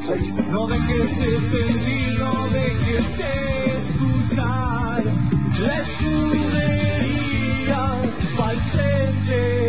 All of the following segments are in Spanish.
No dejes de sentir, no dejes de escuchar la escudería al frente.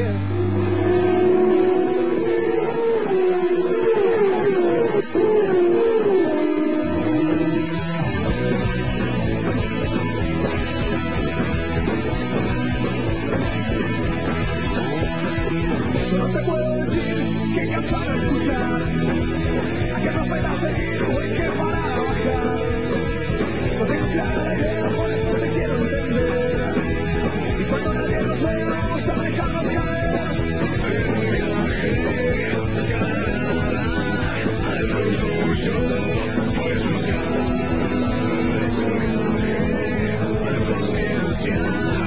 Yo no te puedo decir qué cantar o escuchar, a qué novela seguir o en qué parar o bajar. No tengo clara la idea, por eso te quiero entender. Y cuando nadie nos ve, vamos a dejarnos caer. En un viaje hacia la nada, al orgullo puedes buscar. Es un viaje de conciencia,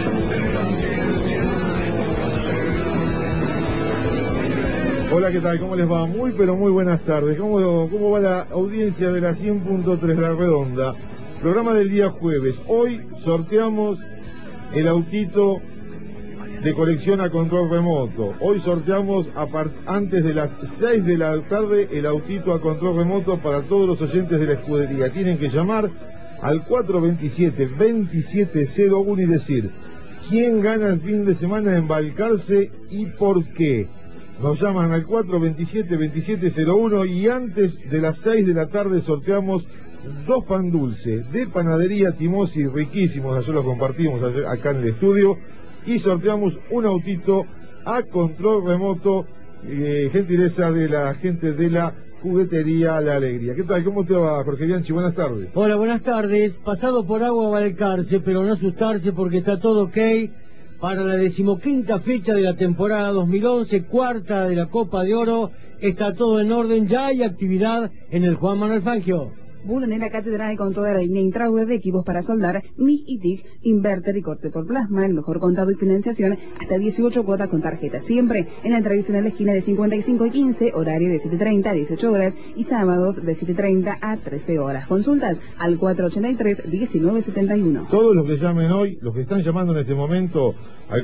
vas a llegar. Hola, ¿qué tal? ¿Cómo les va? Muy, pero muy buenas tardes. ¿Cómo va la audiencia de la 100.3 La Redonda? Programa del día jueves. Hoy sorteamos el autito de colección a control remoto. Hoy sorteamos antes de las 6 de la tarde el autito a control remoto para todos los oyentes de la escudería. Tienen que llamar al 427-2701 y decir quién gana el fin de semana en Balcarce y por qué. Nos llaman al 427-2701 y antes de las 6 de la tarde sorteamos 2 pan dulce de panadería Timosi, riquísimos, ayer los compartimos acá en el estudio, y sorteamos un autito a control remoto, gentileza de la gente de la juguetería La Alegría. ¿Qué tal? ¿Cómo te va, Jorge Bianchi? Buenas tardes. Hola, buenas tardes. Pasado por agua Balcarce, pero no asustarse porque está todo ok para la 15ª fecha de la temporada 2011, cuarta de la Copa de Oro. Está todo en orden, ya hay actividad en el Juan Manuel Fangio. Bulonera Catedral con toda la línea Intrague de equipos para soldar, MIG y TIG, inverter y corte por plasma, el mejor contado y financiación, hasta 18 cuotas con tarjeta, siempre en la tradicional esquina de 55 y 15, horario de 7:30 a 18 horas y sábados de 7:30 a 13 horas. Consultas al 483-1971. Todos los que llamen hoy, los que están llamando en este momento al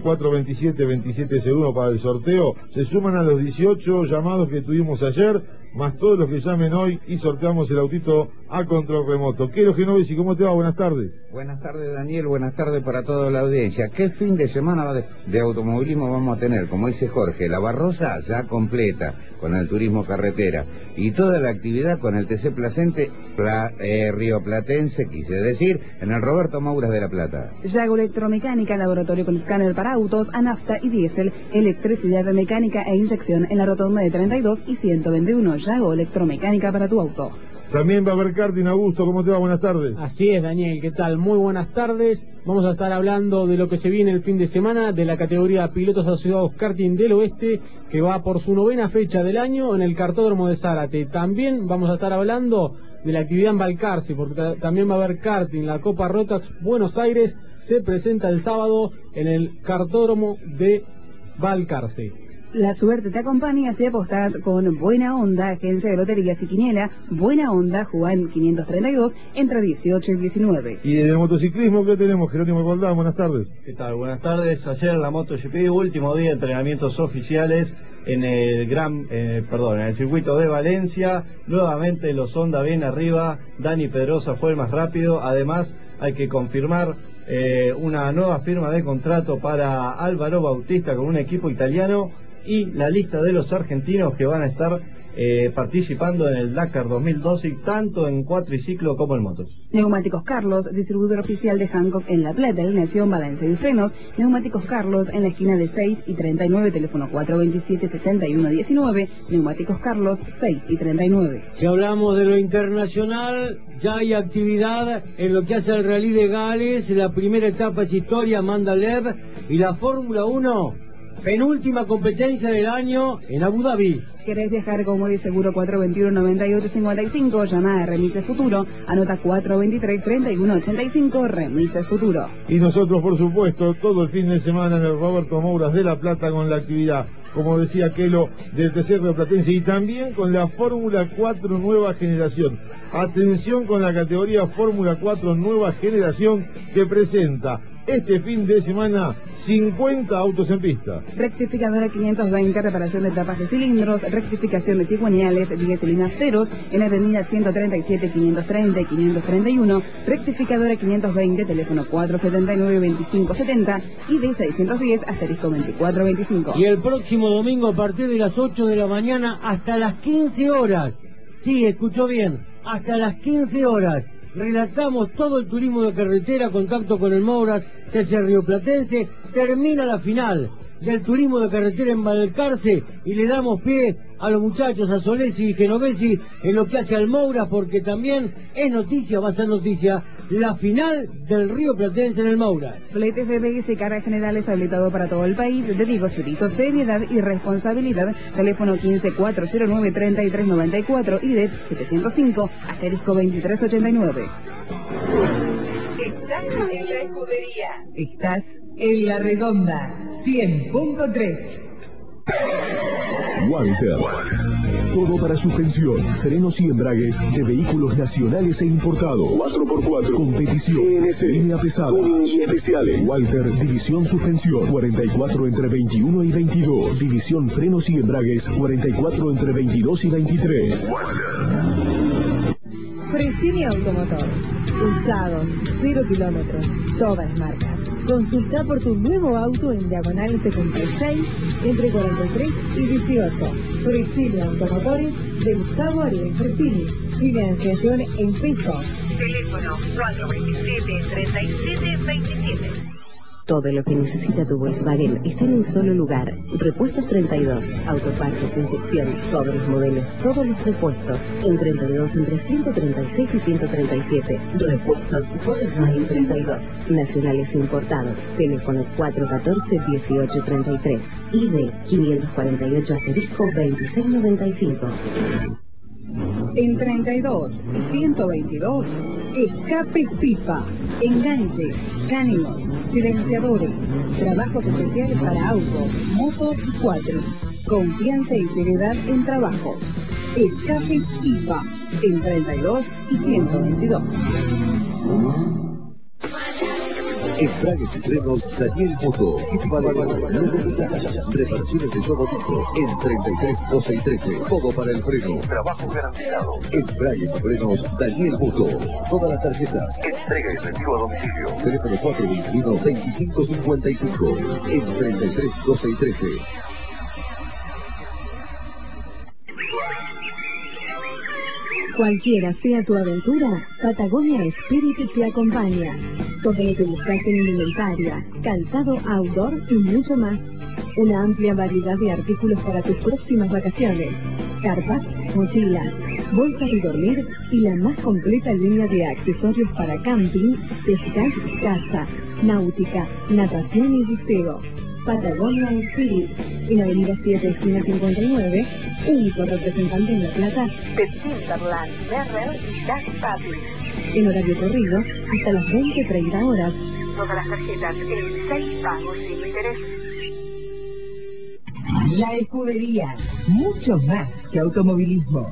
427-2701 para el sorteo, se suman a los 18 llamados que tuvimos ayer, más todos los que llamen hoy y sorteamos el autito a control remoto. Quero Genovesi, ¿cómo te va? Buenas tardes. Buenas tardes, Daniel, buenas tardes para toda la audiencia. ¿Qué fin de semana de automovilismo vamos a tener? Como dice Jorge, la Barrosa ya completa con el turismo carretera y toda la actividad con el TC Placente rioplatense, quise decir, en el Roberto Mouras de La Plata. Yago Electromecánica, laboratorio con escáner para autos, a nafta y diésel, electricidad mecánica e inyección en la rotonda de 32 y 121. Yago Electromecánica para tu auto. También va a haber karting. Augusto, ¿cómo te va? Buenas tardes. Así es, Daniel, ¿qué tal? Muy buenas tardes. Vamos a estar hablando de lo que se viene el fin de semana de la categoría Pilotos Asociados Karting del Oeste, que va por su 9ª fecha del año en el Kartódromo de Zárate. También vamos a estar hablando de la actividad en Balcarce, porque también va a haber karting. La Copa Rotax Buenos Aires se presenta el sábado en el Kartódromo de Balcarce. La suerte te acompaña si apostas con Buena Onda, agencia de loterías y quiniela. Buena Onda, Juan 532, entre 18 y 19. Y de motociclismo, ¿qué tenemos? Jerónimo Goldán, buenas tardes. ¿Qué tal? Buenas tardes. Ayer en la MotoGP, último día de entrenamientos oficiales en el en el circuito de Valencia. Nuevamente los Honda bien arriba. Dani Pedrosa fue el más rápido. Además, hay que confirmar una nueva firma de contrato para Álvaro Bautista con un equipo italiano. Y la lista de los argentinos que van a estar participando en el Dakar 2012, tanto en cuatriciclo como en motos. Neumáticos Carlos, distribuidor oficial de Hancock en La Plata, alineación, balance y frenos. Neumáticos Carlos en la esquina de 6 y 39, teléfono 427-6119. Neumáticos Carlos 6 y 39. Si hablamos de lo internacional, ya hay actividad en lo que hace el Rally de Gales. La primera etapa es historia, Amanda Lev, y la Fórmula 1. Penúltima competencia del año en Abu Dhabi. ¿Querés viajar con Modi Seguro? 421-9855, llamada a Remises Futuro, anota 423-3185, Remises Futuro. Y nosotros, por supuesto, todo el fin de semana en el Roberto Mouras de La Plata con la actividad, como decía Kelo, del TC Rioplatense, y también con la Fórmula 4 Nueva Generación. Atención con la categoría Fórmula 4 Nueva Generación, que presenta Este fin de semana, 50 autos en pista. Rectificadora 520, reparación de tapas de cilindros, rectificación de cigüeñales, diésel y nafteros, en avenida 137, 530 y 531, rectificadora 520, teléfono 479-2570 y de 610 asterisco 2425. Y el próximo domingo a partir de las 8 de la mañana hasta las 15 horas. Sí, escuchó bien, hasta las 15 horas. Relatamos todo el turismo de carretera, contacto con el Mouras, TC Rioplatense, termina la final del turismo de carretera en Balcarce y le damos pie a los muchachos, a Solesi y Genovesi, en lo que hace al Mouras, porque también es noticia, va a ser noticia, la final del Río Platense en el Mouras. Fletes de BS y cargas generales habilitado para todo el país, de Diego Cerito, seriedad y responsabilidad, teléfono 15-409-3394 y de 705 asterisco 2389. Estás en la escudería. Estás en la redonda 100.3. Walter. Todo para suspensión, frenos y embragues de vehículos nacionales e importados. 4x4, competición, línea pesada, y especiales. Walter, división suspensión, 44 entre 21 y 22. División frenos y embragues, 44 entre 22 y 23. Fresini Automotor. Usados, 0 kilómetros, todas las marcas. Consulta por tu nuevo auto en Diagonal 76, entre 43 y 18. Fresini Automotores de Gustavo Ariel Fresini. Financiación en pesos. Teléfono 427-3727. Todo lo que necesita tu Volkswagen está en un solo lugar. Repuestos 32, autopartes, inyección, todos los modelos, todos los repuestos. En 32 entre 136 y 137. Repuestos Volkswagen 32. Nacionales e importados. Teléfono 414-1833. ID 548 asterisco 2695. En 32 y 122, escapes pipa, enganches, cáninos, silenciadores, trabajos especiales para autos, motos y cuatro. Confianza y seriedad en trabajos. Escapes pipa, en 32 y 122. Embragues y frenos Daniel Moto. Reparaciones de todo tipo. En 33, 12 y 13. Todo para el freno. Trabajo garantizado. Embragues y frenos Daniel Moto. Todas las tarjetas. Entrega y retiro a domicilio. Teléfono 421-2555. En 33, 12 y 13. Cualquiera sea tu aventura, Patagonia Spirit te acompaña. Todo lo que buscas en indumentaria, calzado outdoor y mucho más. Una amplia variedad de artículos para tus próximas vacaciones. Carpas, mochilas, bolsas de dormir y la más completa línea de accesorios para camping, pesca, caza, náutica, natación y buceo. Patagonia Spirit, en Avenida 7, esquina 59, único representante en La Plata de Timberland, Merrell y Jack Patrick. En horario corrido, hasta las 20:30 horas. Todas las tarjetas en 6 pagos sin interés. La escudería, mucho más que automovilismo.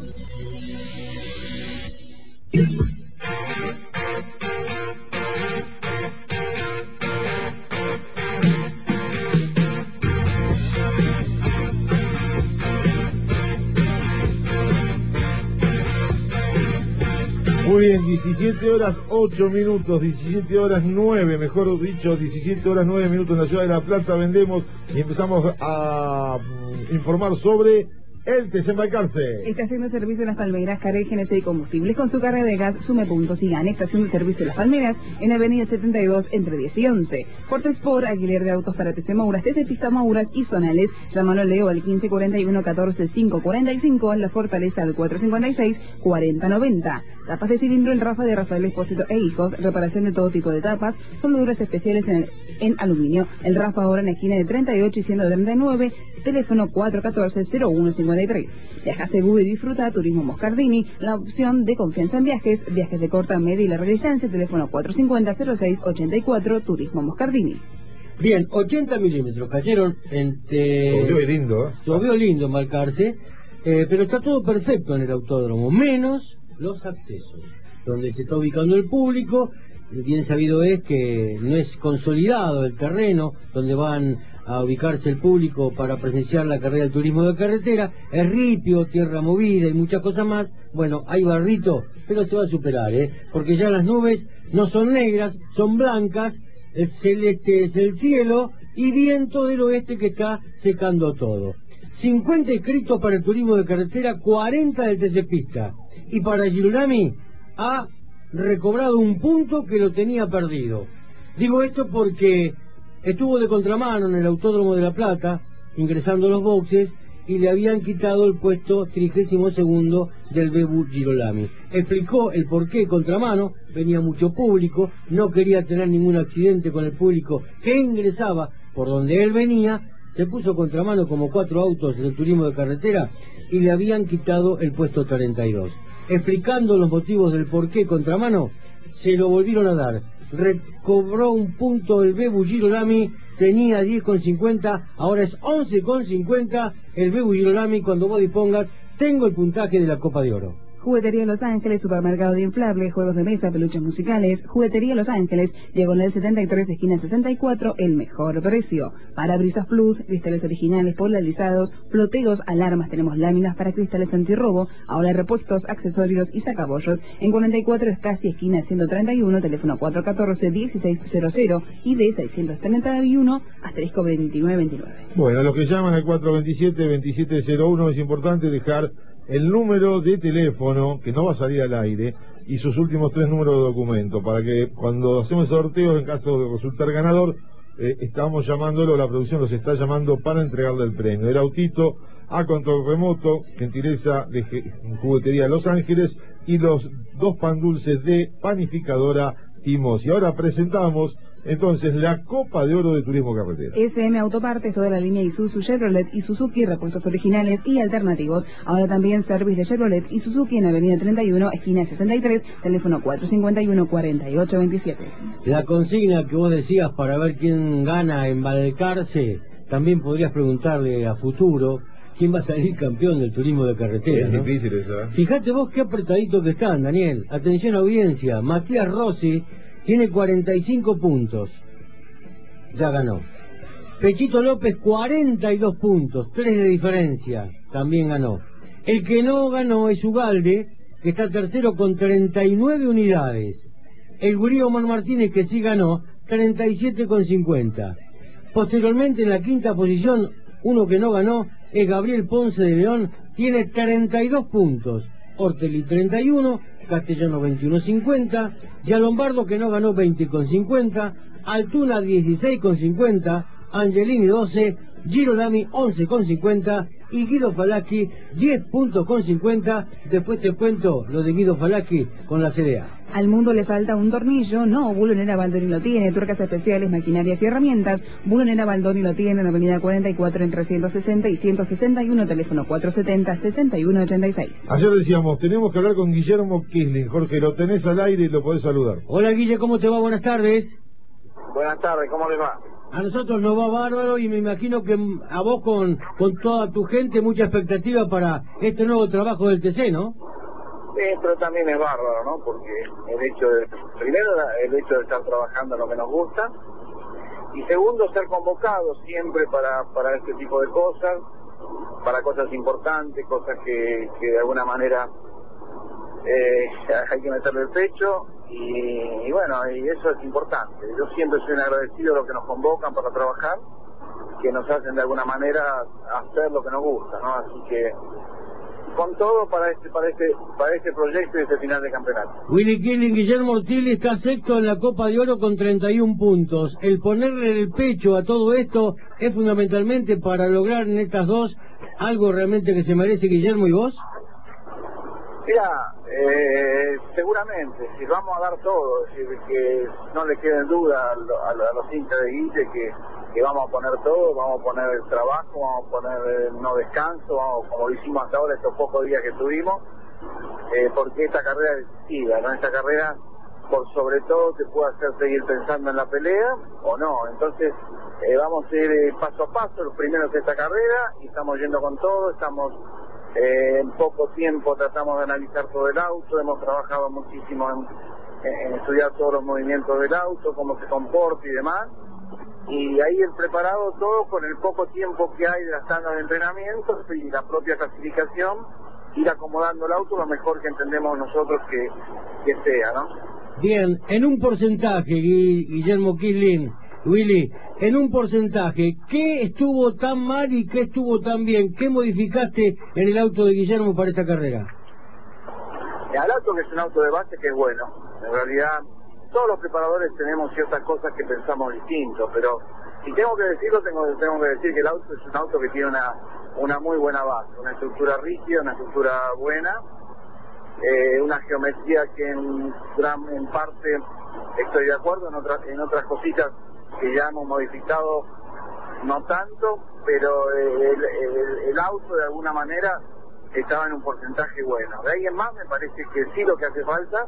Muy bien, 17 horas 8 minutos, 17 horas 9, mejor dicho, 17 horas 9 minutos en la ciudad de La Plata. Vendemos y empezamos a informar sobre el desembarcarse. Estación de servicio de Las Palmeras, Carel GNC y Combustibles con su carga de gas, sume puntos y gane. Estación de servicio de Las Palmeras en Avenida 72 entre 10 y 11. Forte Sport, alquiler de autos para TC Mouras, TC Pista Mouras y Zonales. Llámalo a Leo al 1541-14-545, La Fortaleza al 456-4090. Tapas de cilindro El Rafa de Rafael Espósito e Hijos, reparación de todo tipo de tapas, soldaduras especiales en aluminio. El Rafa ahora en la esquina de 38 y 139, teléfono 414-0153. Viaja seguro y disfruta Turismo Moscardini, la opción de confianza en viajes, viajes de corta, media y larga distancia, teléfono 450-0684, Turismo Moscardini. Bien, 80 milímetros cayeron entre... Llovió lindo, Llovió lindo Balcarce, pero está todo perfecto en el autódromo, menos los accesos, donde se está ubicando el público. bien sabido es que no es consolidado el terreno donde van a ubicarse el público para presenciar la carrera del turismo de carretera. Es ripio, tierra movida y muchas cosas más. Bueno, hay barrito, pero se va a superar, porque ya las nubes no son negras, son blancas, el celeste es el cielo y viento del oeste que está secando todo. 50 inscritos para el turismo de carretera, 40 del TC Pista. Y para Girolami ha recobrado un punto que lo tenía perdido. Digo esto porque estuvo de contramano en el Autódromo de La Plata, ingresando a los boxes, y le habían quitado el puesto 32º del Bebu Girolami. Explicó el porqué contramano, venía mucho público, no quería tener ningún accidente con el público que ingresaba por donde él venía, se puso contramano como 4 autos del turismo de carretera y le habían quitado el puesto 32. Explicando los motivos del porqué contramano, se lo volvieron a dar. Recobró un punto el Bebu Girolami, tenía 10,50, ahora es 11,50 el Bebu Girolami. Cuando vos dispongas, tengo el puntaje de la Copa de Oro. Juguetería Los Ángeles, supermercado de inflables, juegos de mesa, peluches musicales. Juguetería Los Ángeles, diagonal 73, esquina 64, el mejor precio. Parabrisas Plus, cristales originales polarizados, ploteos, alarmas, tenemos láminas para cristales antirrobo, ahora repuestos, accesorios y sacabollos. En 44 Escasi, esquina 131, teléfono 414-1600 y de 631 asterisco 2929. Bueno, a los que llaman al 427-2701 es importante dejar el número de teléfono, que no va a salir al aire, y sus últimos 3 números de documento, para que cuando hacemos sorteos, en caso de resultar ganador, estamos llamándolo, la producción los está llamando para entregarle el premio. El autito a control remoto, gentileza de Juguetería Los Ángeles, y los 2 pan dulces de panificadora Timos. Y ahora presentamos entonces la Copa de Oro de Turismo Carretera. SM Autopartes, toda la línea Isuzu, Chevrolet y Suzuki, repuestos originales y alternativos. Ahora también service de Chevrolet y Suzuki en Avenida 31, esquina 63, teléfono 451-4827. La consigna que vos decías para ver quién gana en Balcarce, también podrías preguntarle a futuro quién va a salir campeón del turismo de carretera. Es ¿no? difícil eso, ¿eh? Fíjate vos qué apretadito que están, Daniel. Atención audiencia, Matías Rossi tiene 45 puntos, ya ganó. Pechito López 42 puntos, 3 de diferencia, también ganó. El que no ganó es Ugalde, que está tercero con 39 unidades. El gurí Omar Martínez, que sí ganó, 37,50. Posteriormente en la quinta posición, uno que no ganó es Gabriel Ponce de León, tiene 32 puntos. Ortelli 31, Castellano 21,50, Yalombardo que no ganó 20,50, Altuna 16,50, Angelini 12, Girolami 11,50 y Guido Falacchi 10 puntos con 50. Después te cuento lo de Guido Falacchi con la CDA. Al mundo le falta un tornillo, no, Bulonera Baldoni lo tiene, tuercas especiales, maquinarias y herramientas. Bulonera Baldoni lo tiene en Avenida 44 entre 160 y 161, teléfono 470-6186. Ayer decíamos, tenemos que hablar con Guillermo Kisling. Jorge, lo tenés al aire y lo podés saludar. Hola Guille, ¿cómo te va? Buenas tardes. Buenas tardes, ¿cómo les va? A nosotros nos va bárbaro y me imagino que a vos con toda tu gente mucha expectativa para este nuevo trabajo del TC, ¿no? Pero también es bárbaro, ¿no? Porque primero el hecho de estar trabajando en lo que nos gusta, y segundo ser convocados siempre para este tipo de cosas, para cosas importantes, cosas que de alguna manera hay que meterle el pecho, y bueno, y eso es importante. Yo siempre soy un agradecido a los que nos convocan para trabajar, que nos hacen de alguna manera hacer lo que nos gusta, ¿no? Así que con todo para este proyecto y este final de campeonato. Willy Killing, Guillermo Ortiz está sexto en la Copa de Oro con 31 puntos. El ponerle el pecho a todo esto es fundamentalmente para lograr en estas dos algo realmente que se merece Guillermo y vos. Mira, seguramente, si vamos a dar todo, es decir, que no le queden duda a los hinchas de Guille que vamos a poner todo, vamos a poner el trabajo, vamos a poner el no descanso, como lo hicimos hasta ahora estos pocos días que tuvimos, porque esta carrera es decisiva, ¿no? Esta carrera, por sobre todo, te puede hacer seguir pensando en la pelea o no. Entonces, vamos a ir paso a paso, los primeros de esta carrera, y estamos yendo con todo, en poco tiempo tratamos de analizar todo el auto, hemos trabajado muchísimo en estudiar todos los movimientos del auto, cómo se comporta y demás. Y ahí el preparado todo con el poco tiempo que hay de las tandas de entrenamiento y la propia clasificación, ir acomodando el auto lo mejor que entendemos nosotros que sea, ¿no? Bien, en un porcentaje, Guillermo Quisling, Willy, en un porcentaje, ¿qué estuvo tan mal y qué estuvo tan bien? ¿Qué modificaste en el auto de Guillermo para esta carrera? El auto que es un auto de base que es bueno. En realidad, todos los preparadores tenemos ciertas cosas que pensamos distintos, pero si tengo que decirlo, tengo que decir que el auto es un auto que tiene una muy buena base, una estructura rígida, una estructura buena, una geometría que en parte estoy de acuerdo, en otras cositas que ya hemos modificado no tanto, pero el auto de alguna manera estaba en un porcentaje bueno. De ahí en más me parece que sí lo que hace falta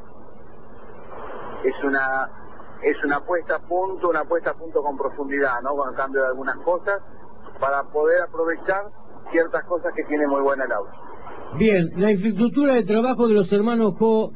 es una puesta a punto con profundidad, ¿no? Con el cambio de algunas cosas para poder aprovechar ciertas cosas que tiene muy buena el auto. Bien, la infraestructura de trabajo de los hermanos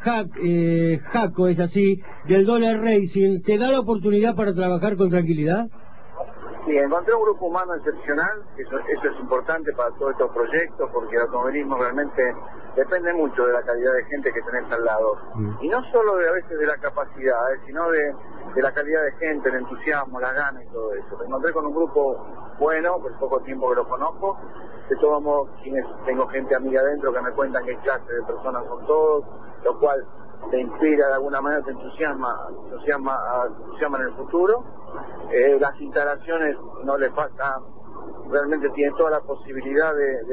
Jaco, es así, del Dólar Racing, ¿te da la oportunidad para trabajar con tranquilidad? Sí, encontré un grupo humano excepcional, eso es importante para todos estos proyectos, porque el automovilismo realmente depende mucho de la calidad de gente que tenés al lado. Y no solo a veces de la capacidad, sino de la calidad de gente, el entusiasmo, las ganas y todo eso. Me encontré con un grupo bueno, por el poco tiempo que lo conozco. De todos modos, tengo gente amiga adentro que me cuentan qué clase de personas son todos, lo cual te inspira de alguna manera, te entusiasma en el futuro. Las instalaciones no les falta, realmente tienen toda la posibilidad de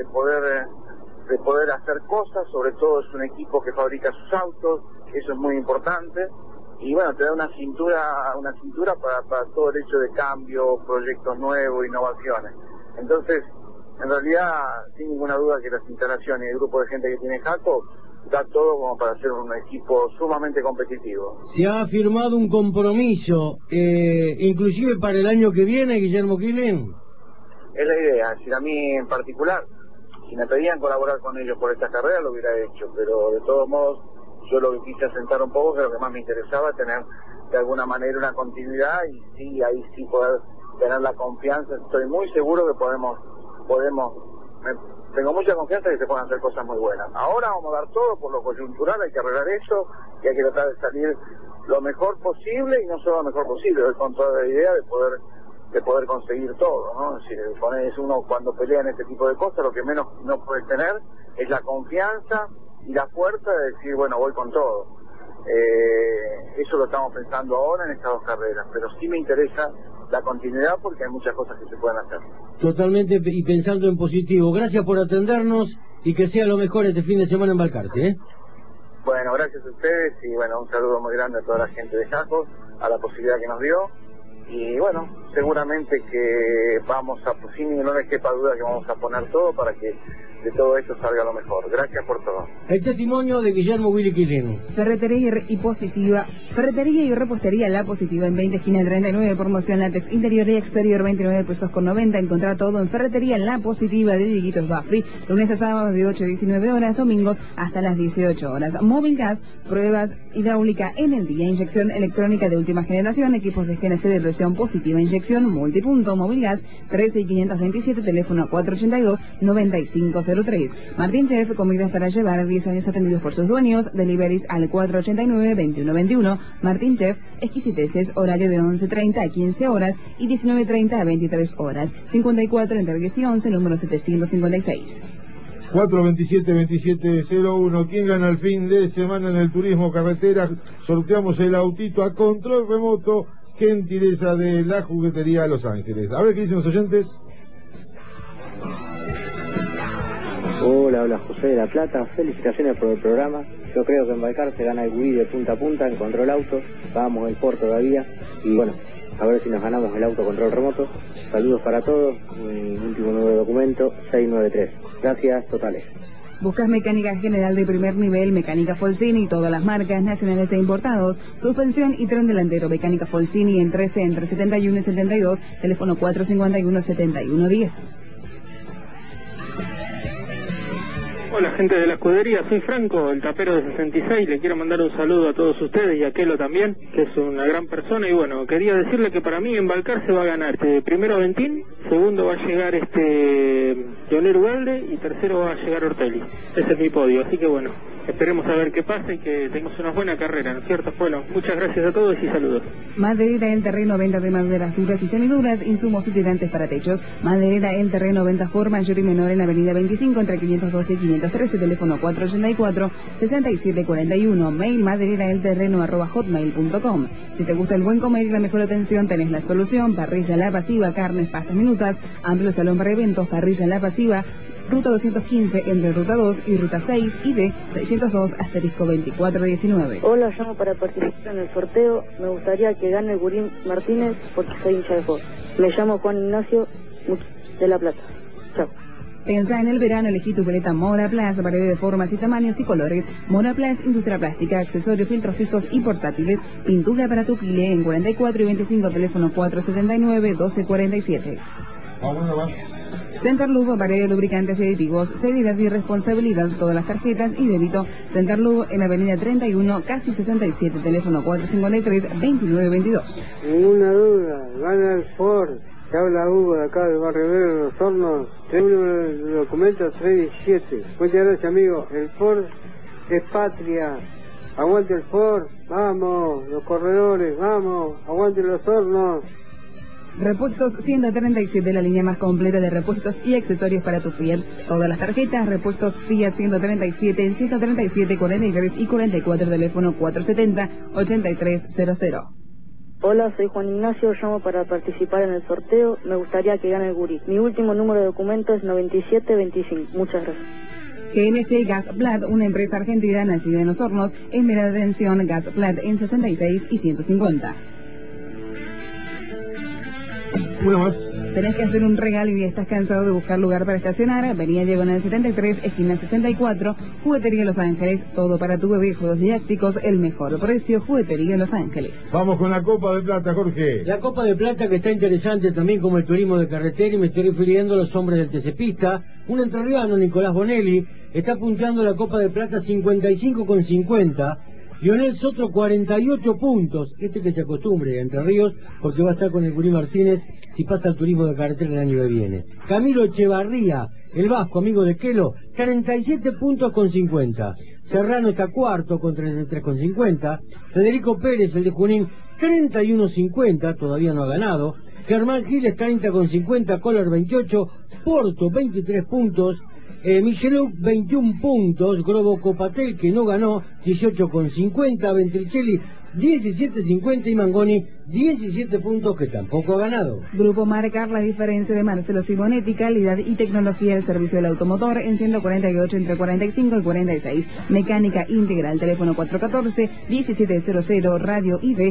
poder hacer cosas, sobre todo es un equipo que fabrica sus autos, eso es muy importante, y bueno, te da una cintura para todo el hecho de cambio, proyectos nuevos, innovaciones. Entonces, en realidad, sin ninguna duda que las instalaciones y el grupo de gente que tiene Jaco da todo como para ser un equipo sumamente competitivo. Se ha firmado un compromiso, inclusive para el año que viene, Guillermo Quisling. Es la idea, es decir, a mí en particular, si me pedían colaborar con ellos por esta carrera lo hubiera hecho, pero de todos modos yo lo que quise asentar un poco, que lo que más me interesaba, tener de alguna manera una continuidad y sí, ahí sí poder tener la confianza. Estoy muy seguro que tengo mucha confianza de que se puedan hacer cosas muy buenas. Ahora vamos a dar todo por lo coyuntural, hay que arreglar eso y hay que tratar de salir lo mejor posible, y no solo lo mejor posible, con toda la idea de poder conseguir todo, ¿no? Es decir, uno cuando pelea en este tipo de cosas, lo que menos no puede tener es la confianza y la fuerza de decir, bueno, voy con todo. Eso lo estamos pensando ahora en estas dos carreras, pero sí me interesa la continuidad porque hay muchas cosas que se pueden hacer. Totalmente, y pensando en positivo. Gracias por atendernos y que sea lo mejor este fin de semana en Balcarce, ¿eh? Bueno, gracias a ustedes y bueno, un saludo muy grande a toda la gente de Jaco, a la posibilidad que nos dio. Y bueno, seguramente que sin no les quepa duda que vamos a poner todo para que de todo esto salga lo mejor. Gracias por todo. El testimonio de Guillermo Willy Quisling. Ferretería y repostería La Positiva en 20 esquinas 39, promoción látex interior y exterior 29 pesos con 90. Encontrá todo en Ferretería La Positiva de Dieguitos Buffy, lunes a sábados de 8 a 19 horas, domingos hasta las 18 horas. Móvil Gas, pruebas hidráulica en el día, inyección electrónica de última generación, equipos de GNC de presión positiva, inyección multipunto. Móvil Gas 13 y 527, teléfono 482-9503. Martín Chef, comidas para llevar, 10 años atendidos por sus dueños, deliveries al 489-2121. Martín Chef, exquisiteces, horario de 11:30 a 15 horas y 19:30 a 23 horas. 54 entre 10 y 11, número 756. 427-2701. ¿Quién gana el fin de semana en el turismo carretera? Sorteamos el autito a control remoto, gentileza de la juguetería Los Ángeles. A ver qué dicen los oyentes. Hola, José de La Plata, felicitaciones por el programa. Yo creo que en Balcarce gana el Wii de punta a punta en control auto, pagamos el por todavía y bueno, a ver si nos ganamos el auto control remoto. Saludos para todos, mi último nuevo documento 693. Gracias totales. Buscas mecánica general de primer nivel, Mecánica Folsini y todas las marcas nacionales e importados, suspensión y tren delantero, Mecánica Folsini en 13 entre 71 y 72, teléfono 451-7110. Hola gente de la escudería, soy Franco, el tapero de 66, le quiero mandar un saludo a todos ustedes y a Kelo también, que es una gran persona, y bueno, quería decirle que para mí en Balcarce va a ganar primero Aventín, segundo va a llegar Leonel Ugalde y tercero va a llegar Ortelli. Ese es mi podio, así que bueno, esperemos a ver qué pasa y que tengamos una buena carrera, ¿no es cierto? Bueno, muchas gracias a todos y saludos. Maderera El Terreno, venta de maderas duras y semiduras, insumos y tirantes para techos. Maderera El Terreno, ventas por mayor y menor en la avenida 25 entre 512 y 513, teléfono 484-6741, mail madereraelterreno@hotmail.com. Si te gusta el buen comer y la mejor atención, tenés la solución: parrilla La Pasiva, carnes, pastas minutas, amplio salón para eventos, parrilla La Pasiva, Ruta 215 entre Ruta 2 y Ruta 6, ID 602-2419. Hola, llamo para participar en el sorteo. Me gustaría que gane el Gurín Martínez porque soy hincha de Ford. Me llamo Juan Ignacio de La Plata. Chao. Pensá en el verano, elegí tu peleta Moraplast, variedad de formas y tamaños y colores. Moraplast, industria plástica, accesorios, filtros fijos y portátiles. Pintura para tu pile en 44 y 25, teléfono 479-1247. ¿Alguna más? Centerlub, variedad de lubricantes y aditivos, seriedad y responsabilidad, todas las tarjetas y débito. Centerlub en avenida 31, casi 67, teléfono 453-2922. Ninguna duda, gana el Ford. Te habla Hugo de acá del barrio Verde de Los Hornos. Tengo el documento 317. Muchas gracias, amigo. El Ford es patria. Aguante el Ford. Vamos, los corredores, vamos. Aguante Los Hornos. Repuestos 137, la línea más completa de repuestos y accesorios para tu Fiat. Todas las tarjetas, repuestos Fiat 137 en 137, 43 y 44, teléfono 470-8300. Hola, soy Juan Ignacio, llamo para participar en el sorteo. Me gustaría que gane el Gurí. Mi último número de documento es 9725. Muchas gracias. GNC Gas Plat, una empresa argentina nacida en Los Hornos, en mera atención Gas Plat en 66 y 150. Una más. Tenés que hacer un regalo y estás cansado de buscar lugar para estacionar. Avenida Diagonal 73, esquina 64, Juguetería Los Ángeles. Todo para tu bebé, juegos didácticos, el mejor precio, Juguetería Los Ángeles. Vamos con la Copa de Plata, Jorge. La Copa de Plata, que está interesante también como el turismo de carretera, y me estoy refiriendo a los hombres del TC Pista. Un entrerriano, Nicolás Bonelli, está punteando la Copa de Plata 55,50. Lionel Sotro 48 puntos, que se acostumbre a Entre Ríos, porque va a estar con el Gurí Martínez si pasa el turismo de carretera el año que viene. Camilo Echevarría, el vasco, amigo de Kelo, 37 puntos con 50. Serrano está cuarto con 33,50. Federico Pérez, el de Junín, 31,50, todavía no ha ganado. Germán Giles, 30,50, Collar 28, Porto 23 puntos. Michelou 21 puntos, Grobo Copatel, que no ganó, 18,50, Ventricelli 17,50 y Mangoni 17 puntos, que tampoco ha ganado. Grupo Marcar, la diferencia de Marcelo Simonetti, calidad y tecnología al servicio del automotor en 148 entre 45 y 46. Mecánica integral, teléfono 414-1700, radio ID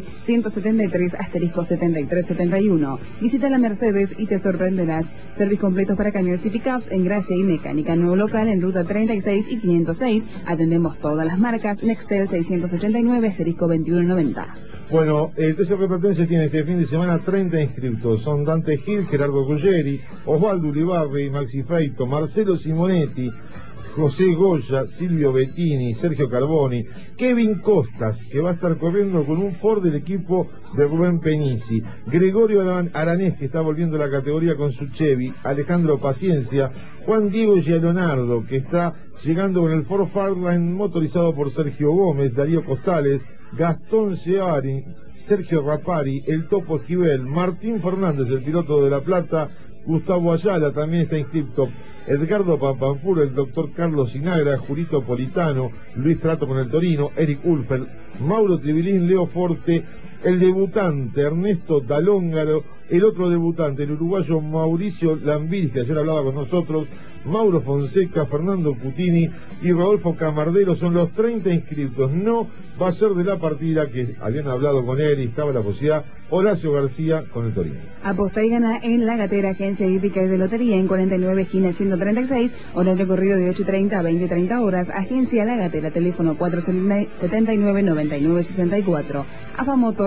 173-7371. Visita la Mercedes y te sorprenderás. Servicios completos para camiones y pickups en Gracia y Mecánica. Nuevo local en ruta 36 y 506. Atendemos todas las marcas. Nextel 689, asterisco 2190. Bueno, el TC Platense tiene este fin de semana 30 inscriptos. Son Dante Gil, Gerardo Ruggeri, Osvaldo Ulibarri, Maxi Feito, Marcelo Simonetti, José Goya, Silvio Bettini, Sergio Carboni, Kevin Costas, que va a estar corriendo con un Ford del equipo de Rubén Penisi, Gregorio Aranés, que está volviendo a la categoría con su Chevy, Alejandro Paciencia, Juan Diego Gialonardo, que está llegando con el Ford Fairlane motorizado por Sergio Gómez, Darío Costales, Gastón Seari, Sergio Rapari, el Topo Esquivel, Martín Fernández, el piloto de La Plata, Gustavo Ayala también está inscripto, Edgardo Papanfuro, el doctor Carlos Sinagra, Julito Politano, Luis Trato con el Torino, Eric Ulfeld, Mauro Tribilín, Leo Forte, el debutante Ernesto Dalóngaro, el otro debutante, el uruguayo Mauricio Lambiris, que ayer hablaba con nosotros, Mauro Fonseca, Fernando Cutini y Rodolfo Camardero, son los 30 inscriptos. No va a ser de la partida que habían hablado con él y estaba la posibilidad, Horacio García con el Torino. Aposta y gana en La Gatera, agencia hípica y de lotería en 49 esquina 136, horario corrido de 8:30 a 20:30 horas, agencia La Gatera, teléfono 479-9964. AFA Motor,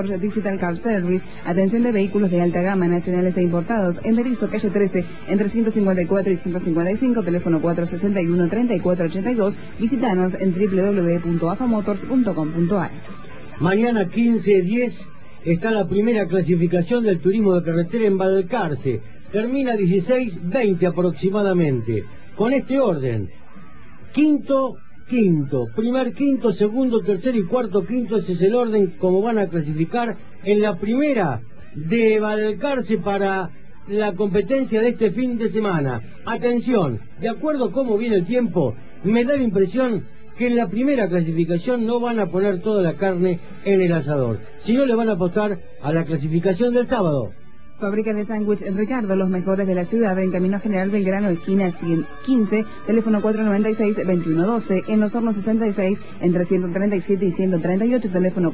Porsche Digital Car Service, atención de vehículos de alta gama, nacionales e importados, en Berisso, calle 13, entre 154 y 155, teléfono 461-3482, visítanos en www.afamotors.com.ar. Mañana 15:10 está la primera clasificación del turismo de carretera en Balcarce. Termina 16:20 aproximadamente. Con este orden: quinto, primer quinto, segundo, tercero y cuarto quinto. Ese es el orden como van a clasificar en la primera de Balcarce para la competencia de este fin de semana. Atención, de acuerdo a cómo viene el tiempo, me da la impresión que en la primera clasificación no van a poner toda la carne en el asador, sino le van a apostar a la clasificación del sábado. Fábrica de sándwich Ricardo, los mejores de la ciudad, en Camino General Belgrano, esquina 115, teléfono 496-2112, en Los Hornos 66, entre 137 y 138, teléfono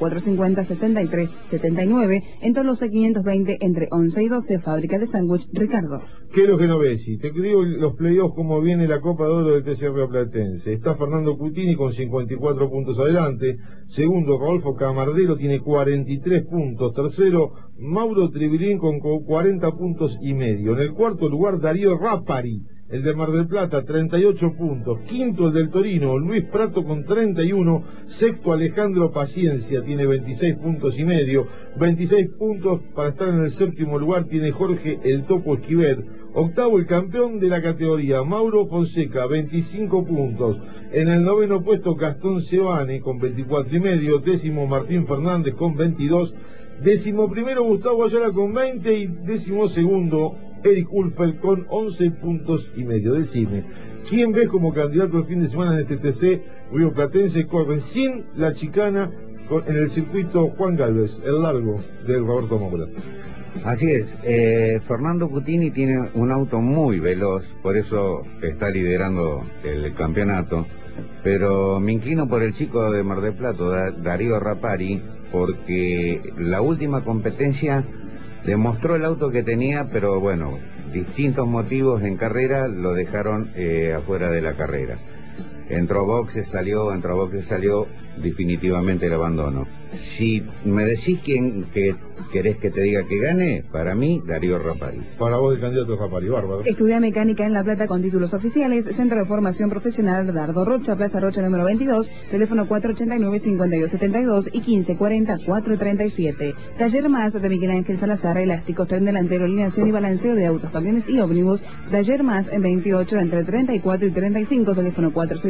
450-6379, en Tolosa 520, entre 11 y 12, Fábrica de sándwich Ricardo. ¿Qué es lo que no ves? Te digo los playoffs, cómo viene la Copa de Oro del TCR Platense. Está Fernando Cutini con 54 puntos adelante, segundo Rodolfo Camardero tiene 43 puntos, tercero Mauro Tribilín con 40 puntos y medio. En el cuarto lugar Darío Rapari, el de Mar del Plata, 38 puntos. Quinto el del Torino, Luis Prato con 31. Sexto Alejandro Paciencia, tiene 26 puntos y medio. 26 puntos para estar en el séptimo lugar tiene Jorge el Topo Esquivel. Octavo el campeón de la categoría, Mauro Fonseca, 25 puntos. En el noveno puesto Gastón Sebane con 24 y medio. Décimo Martín Fernández con 22. Décimo primero Gustavo Ayala con 20 y décimo segundo Eric Ulfeld con 11 puntos y medio. Decime, ¿quién ves como candidato el fin de semana en este TC Río Platense? Corren sin la chicana en el circuito Juan Galvez, el largo del Roberto Moura. Así es, Fernando Cutini tiene un auto muy veloz, por eso está liderando el campeonato, pero me inclino por el chico de Mar del Plata, Darío Rapari, porque la última competencia demostró el auto que tenía, pero bueno, distintos motivos en carrera lo dejaron afuera de la carrera. Entró a boxes, salió, definitivamente el abandono. Si me decís quién que querés que te diga que gane, para mí, Darío Rapari. Para vos el candidato Rapari, bárbaro. Estudia mecánica en La Plata con títulos oficiales, Centro de Formación Profesional Dardo Rocha, Plaza Rocha número 22, teléfono 489-5272 y 1540-437. Taller Más de Miguel Ángel Salazar, elásticos, tren delantero, alineación y balanceo de autos, camiones y ómnibus. Taller Más en 28, entre 34 y 35, teléfono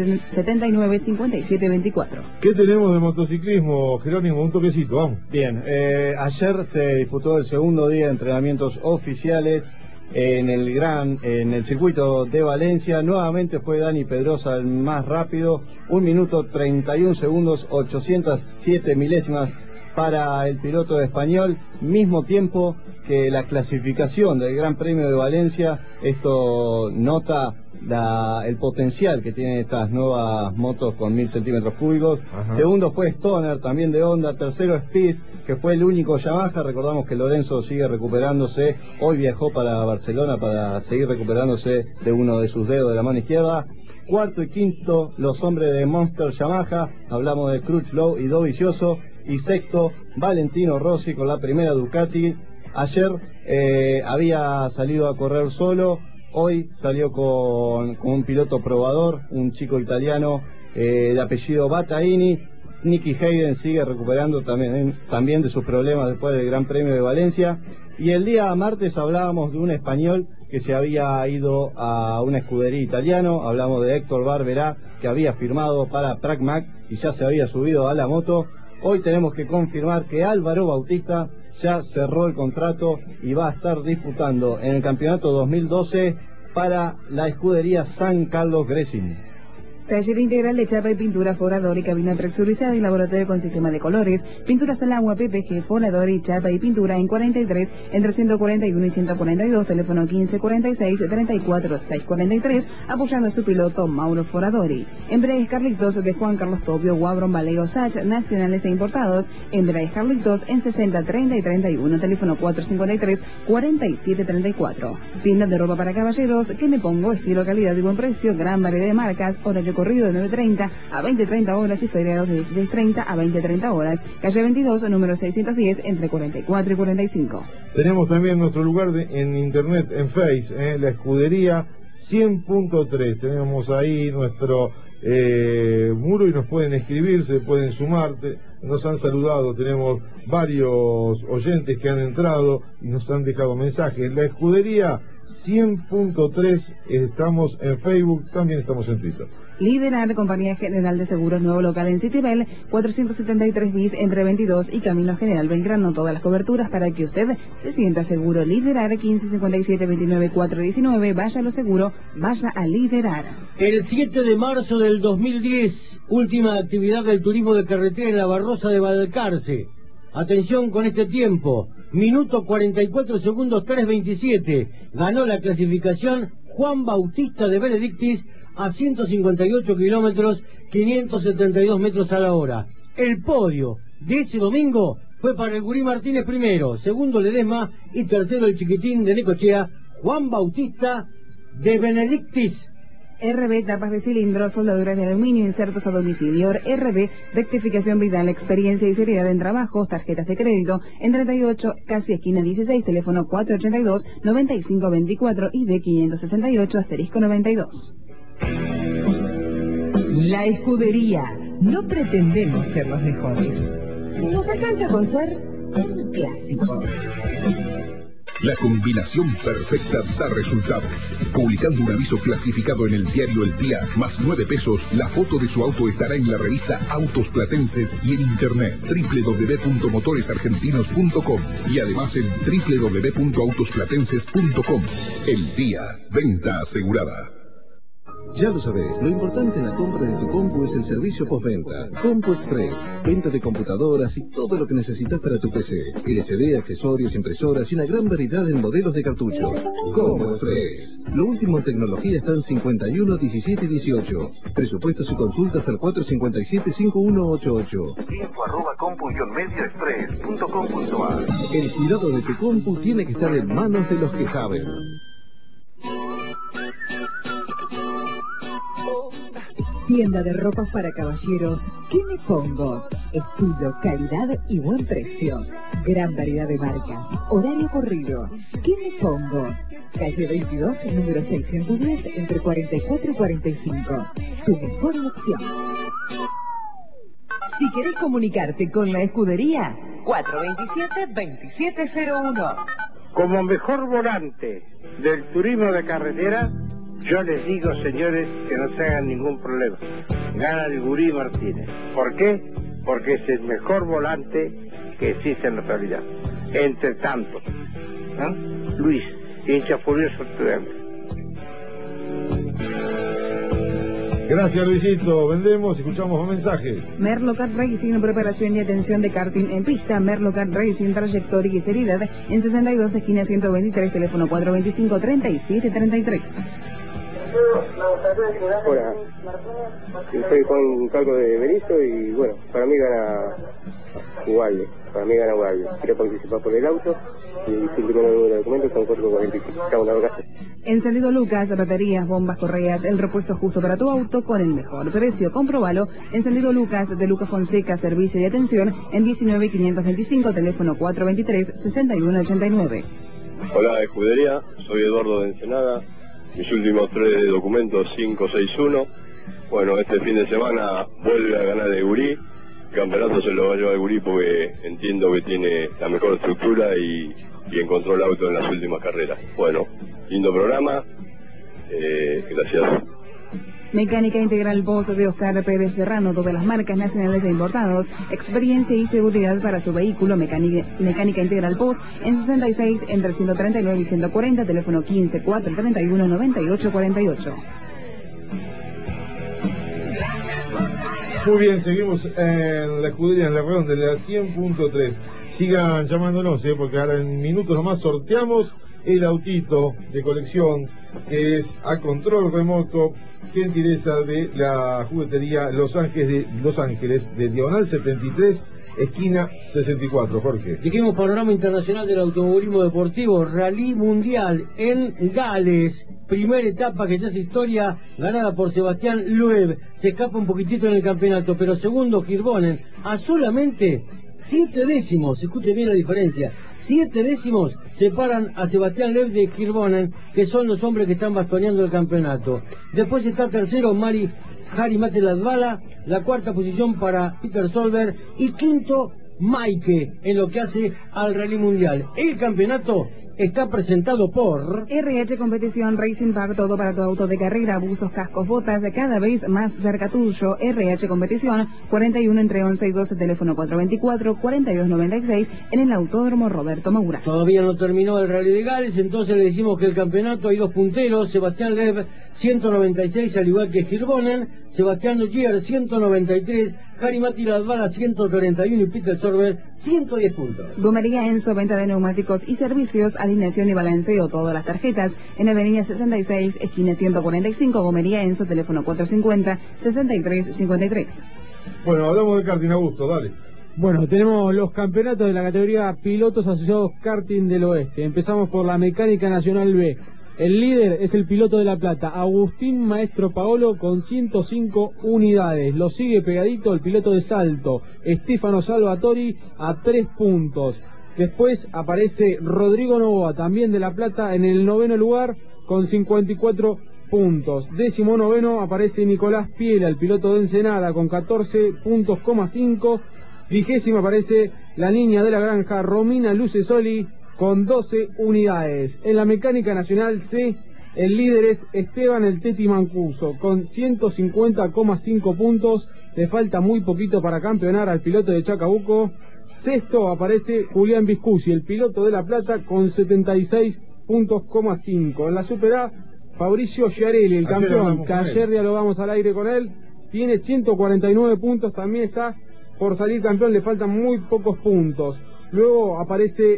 479-5724. ¿Qué tenemos de motociclismo, Jerónimo? Un toquecito, vamos. Bien, ayer se disputó el segundo día de entrenamientos oficiales en el circuito de Valencia. Nuevamente fue Dani Pedrosa el más rápido, 1 minuto 31 segundos, 807 milésimas para el piloto español, mismo tiempo que la clasificación del Gran Premio de Valencia. Esto nota el potencial que tienen estas nuevas motos con 1000 centímetros cúbicos. Ajá. Segundo fue Stoner, también de Honda. Tercero Spies, que fue el único Yamaha. Recordamos que Lorenzo sigue recuperándose. Hoy viajó para Barcelona para seguir recuperándose de uno de sus dedos de la mano izquierda. Cuarto y quinto, los hombres de Monster Yamaha. Hablamos de Crutchlow y Dovizioso. Y sexto, Valentino Rossi con la primera Ducati. Ayer había salido a correr solo. Hoy salió con un piloto probador, un chico italiano de apellido Battaini. Nicky Hayden sigue recuperando también de sus problemas después del Gran Premio de Valencia. Y el día martes hablábamos de un español que se había ido a una escudería italiana. Hablamos de Héctor Barberá, que había firmado para Pragmac y ya se había subido a la moto. Hoy tenemos que confirmar que Álvaro Bautista ya cerró el contrato y va a estar disputando en el campeonato 2012 para la escudería San Carlos Gresini. Taller integral de chapa y pintura, forador y cabina presurizada y laboratorio con sistema de colores. Pinturas al agua, PPG, forador y chapa y pintura en 43, entre 141 y 142, teléfono 1546-34-643, apoyando a su piloto Mauro Foradori. Embragues Carlitos de Juan Carlos Topio, Guabron, Valeo, Sach, nacionales e importados. Embragues Carlitos en 60, 30 y 31, teléfono 453-4734. Tienda de ropa para caballeros, que me pongo, estilo, calidad y buen precio, gran variedad de marcas, horario corrido de 9:30 a 20:30 horas y feriados de 16:30 a 20:30 horas. Calle 22, número 610, entre 44 y 45. Tenemos también nuestro lugar en internet, en Face, la escudería 100.3. Tenemos ahí nuestro muro y nos pueden escribir, se pueden sumar. Nos han saludado, tenemos varios oyentes que han entrado y nos han dejado mensajes. La escudería 100.3, estamos en Facebook, también estamos en Twitter. Liderar, Compañía General de Seguros, nuevo local en Citibel, 473 bis entre 22 y Camino General Belgrano. Todas las coberturas para que usted se sienta seguro. Liderar, 1557-29-419. Vaya a lo seguro, vaya a Liderar. El 7 de marzo del 2010, última actividad del turismo de carretera en la Barrosa de Balcarce. Atención con este tiempo, minuto 44 segundos 3:27. Ganó la clasificación Juan Bautista de Benedictis a 158 kilómetros, 572 metros a la hora. El podio de ese domingo fue para el Gurí Martínez primero, segundo Ledesma y tercero el chiquitín de Necochea, Juan Bautista de Benedictis. RB, tapas de cilindro, soldaduras de aluminio, insertos a domicilio. RB, rectificación vital, experiencia y seriedad en trabajos, tarjetas de crédito, en 38, casi esquina 16, teléfono 482-9524 y de 568-92. La escudería. No pretendemos ser los mejores. Nos alcanza con ser un clásico. La combinación perfecta da resultado. Publicando un aviso clasificado en el diario El Día, más 9 pesos, la foto de su auto estará en la revista Autos Platenses y en internet www.motoresargentinos.com y además en www.autosplatenses.com. El Día, venta asegurada. Ya lo sabés, lo importante en la compra de tu compu es el servicio postventa. Compu Express, venta de computadoras y todo lo que necesitas para tu PC. LCD, accesorios, impresoras y una gran variedad en modelos de cartucho. Compu Express. Lo último en tecnología está en 51 17 18. Presupuestos y consultas al 457 5188. info@compu-medioexpress.com.ar. El cuidado de tu compu tiene que estar en manos de los que saben. Tienda de ropas para caballeros. ¿Qué me pongo? Estilo, calidad y buen precio. Gran variedad de marcas. Horario corrido. ¿Qué me pongo? Calle 22, número 610, entre 44 y 45. Tu mejor opción. Si querés comunicarte con la escudería, 427-2701. Como mejor volante del turismo de carretera, yo les digo, señores, que no se hagan ningún problema. Gana el Gurí Martínez. ¿Por qué? Porque es el mejor volante que existe en la actualidad. Entre tanto, ¿no? Luis, hincha furioso estudiante. Gracias, Luisito. Vendemos, escuchamos los mensajes. Merlocat Racing, preparación y atención de karting en pista. Merlocat Racing, trayectoria y seriedad en 62, esquina 123, teléfono 425-3733. Hola, soy Juan Calco de Berizo y bueno, para mí gana Ugalde, quiero participar por el auto y el último número de documentos son 445. Encendido Lucas, baterías, bombas, correas, el repuesto justo para tu auto con el mejor precio. Comprobalo. Encendido Lucas de Lucas Fonseca, servicio y atención en 19.525, teléfono 423-6189. Hola, escudería, soy Eduardo de Ensenada. Mis últimos 3 documentos 561. Bueno, este fin de semana vuelve a ganar el Gurí. El campeonato se lo va a llevar el Gurí porque entiendo que tiene la mejor estructura y encontró el auto en las últimas carreras. Bueno, lindo programa. Gracias. Mecánica Integral Voz de Oscar Pérez Serrano, todas las marcas nacionales e importados, experiencia y seguridad para su vehículo. Mecánica Integral Voz en 66, entre 139 y 140, teléfono 15-431-9848. Muy bien, seguimos en la escudería, en la redonda de la 100.3. Sigan llamándonos, porque ahora en minutos nomás sorteamos el autito de colección que es a control remoto, gentileza de la juguetería Los Ángeles de Diagonal 73 esquina 64, Jorge. Dijimos panorama internacional del automovilismo deportivo, Rally Mundial en Gales, primera etapa que ya es historia, ganada por Sebastián Loeb, se escapa un poquitito en el campeonato, pero segundo Hirvonen, a solamente 7 décimos, escuche bien la diferencia, 7 décimos separan a Sebastián Loeb de Hirvonen, que son los hombres que están bastoneando el campeonato. Después está tercero Jari Mate Latvala, la cuarta posición para Peter Solberg y quinto Maike en lo que hace al Rally Mundial. El campeonato está presentado por RH Competición Racing Park, todo para tu auto de carrera, buzos, cascos, botas, cada vez más cerca tuyo. RH Competición, 41 entre 11 y 12, teléfono 424-4296 en el Autódromo Roberto Maura. Todavía no terminó el Rally de Gales, entonces le decimos que el campeonato hay 2 punteros, Sebastián Loeb 196 al igual que Hirvonen, Sebastián Ogier 193, Jari Mati Latvala 141 y Peter Solberg 110 puntos. Gomería Enzo, venta de neumáticos y servicios, alineación y balanceo, todas las tarjetas, en Avenida 66, esquina 145, Gomería Enzo, teléfono 450-6353. Bueno, hablamos de karting, Augusto, dale. Bueno, tenemos los campeonatos de la categoría Pilotos Asociados Karting del Oeste. Empezamos por la Mecánica Nacional B. El líder es el piloto de La Plata, Agustín Maestro Paolo, con 105 unidades. Lo sigue pegadito el piloto de Salto, Stefano Salvatori, a 3 puntos. Después aparece Rodrigo Novoa, también de La Plata, en el 9º lugar, con 54 puntos. 19º aparece Nicolás Piela, el piloto de Ensenada, con 14 puntos, 5. 20º aparece la niña de la granja, Romina Lucesoli, con 12 unidades. En la Mecánica Nacional C, el líder es Esteban el Teti Mancuso, con 150,5 puntos. Le falta muy poquito para campeonar al piloto de Chacabuco. Sexto aparece Julián Viscusi, el piloto de La Plata, con 76 puntos, 5. En la Super A, Fabricio Chiarelli, el campeón, que ayer dialogamos al aire con él, tiene 149 puntos, también está por salir campeón, le faltan muy pocos puntos. Luego aparece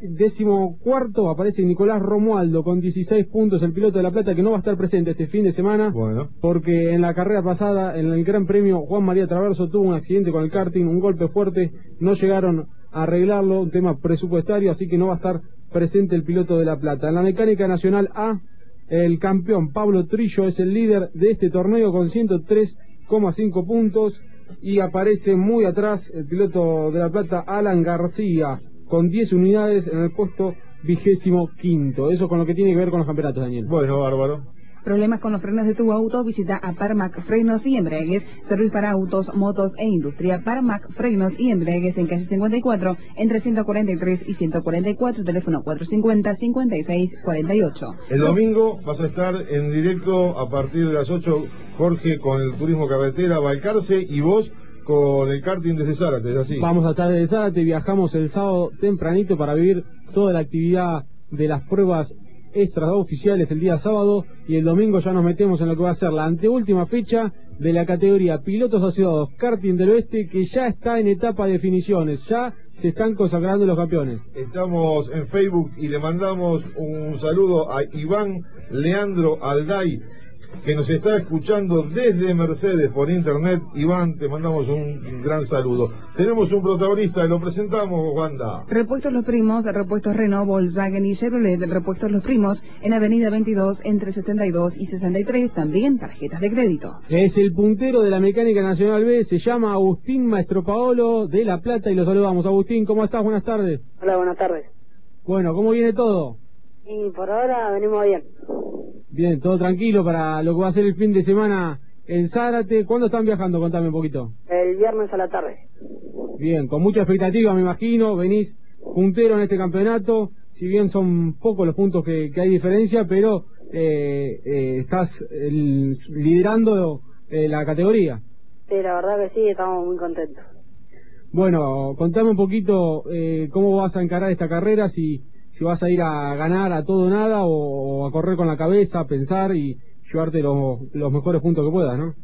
14º, aparece Nicolás Romualdo con 16 puntos, el piloto de La Plata, que no va a estar presente este fin de semana, porque en la carrera pasada, en el Gran Premio, Juan María Traverso tuvo un accidente con el karting, un golpe fuerte, no llegaron a arreglarlo, un tema presupuestario, así que no va a estar presente el piloto de La Plata. En la Mecánica Nacional A, el campeón Pablo Trillo es el líder de este torneo con 103,5 puntos. Y aparece muy atrás el piloto de La Plata, Alan García, con 10 unidades en el puesto 25º. Eso con lo que tiene que ver con los campeonatos, Daniel. Bueno, bárbaro. ¿Problemas con los frenos de tu auto? Visita a Parmac Frenos y Embragues, servicio para autos, motos e industria. Parmac Frenos y Embragues en calle 54, entre 143 y 144, teléfono 450-5648. El domingo vas a estar en directo a partir de las 8, Jorge, con el turismo carretera Balcarce y vos con el karting desde Zárate, ¿es así? Vamos a estar desde Zárate, viajamos el sábado tempranito para vivir toda la actividad de las pruebas extraoficiales el día sábado, y el domingo ya nos metemos en lo que va a ser la anteúltima fecha de la categoría Pilotos Asociados Karting del Oeste, que ya está en etapa de definiciones, ya se están consagrando los campeones. Estamos en Facebook y le mandamos un saludo a Iván Leandro Alday, que nos está escuchando desde Mercedes por internet. Iván, te mandamos un gran saludo. Tenemos un protagonista, lo presentamos, Wanda. Repuestos Los Primos, repuestos Renault, Volkswagen y Chevrolet. Repuestos Los Primos en Avenida 22 entre 62 y 63, también tarjetas de crédito. Es el puntero de la Mecánica Nacional B, se llama Agustín Maestro Paolo de La Plata y lo saludamos. Agustín, ¿cómo estás? Buenas tardes. Hola, buenas tardes. Bueno, ¿cómo viene todo? Y por ahora venimos bien. Bien, todo tranquilo para lo que va a ser el fin de semana en Zárate. ¿Cuándo están viajando? Contame un poquito. El viernes a la tarde. Bien, con mucha expectativa me imagino, venís puntero en este campeonato, si bien son pocos los puntos que hay diferencia, pero estás liderando la categoría. Sí, la verdad que sí, estamos muy contentos. Bueno, contame un poquito cómo vas a encarar esta carrera, si vas a ir a ganar a todo o nada o a correr con la cabeza, a pensar y llevarte los mejores puntos que puedas, ¿no?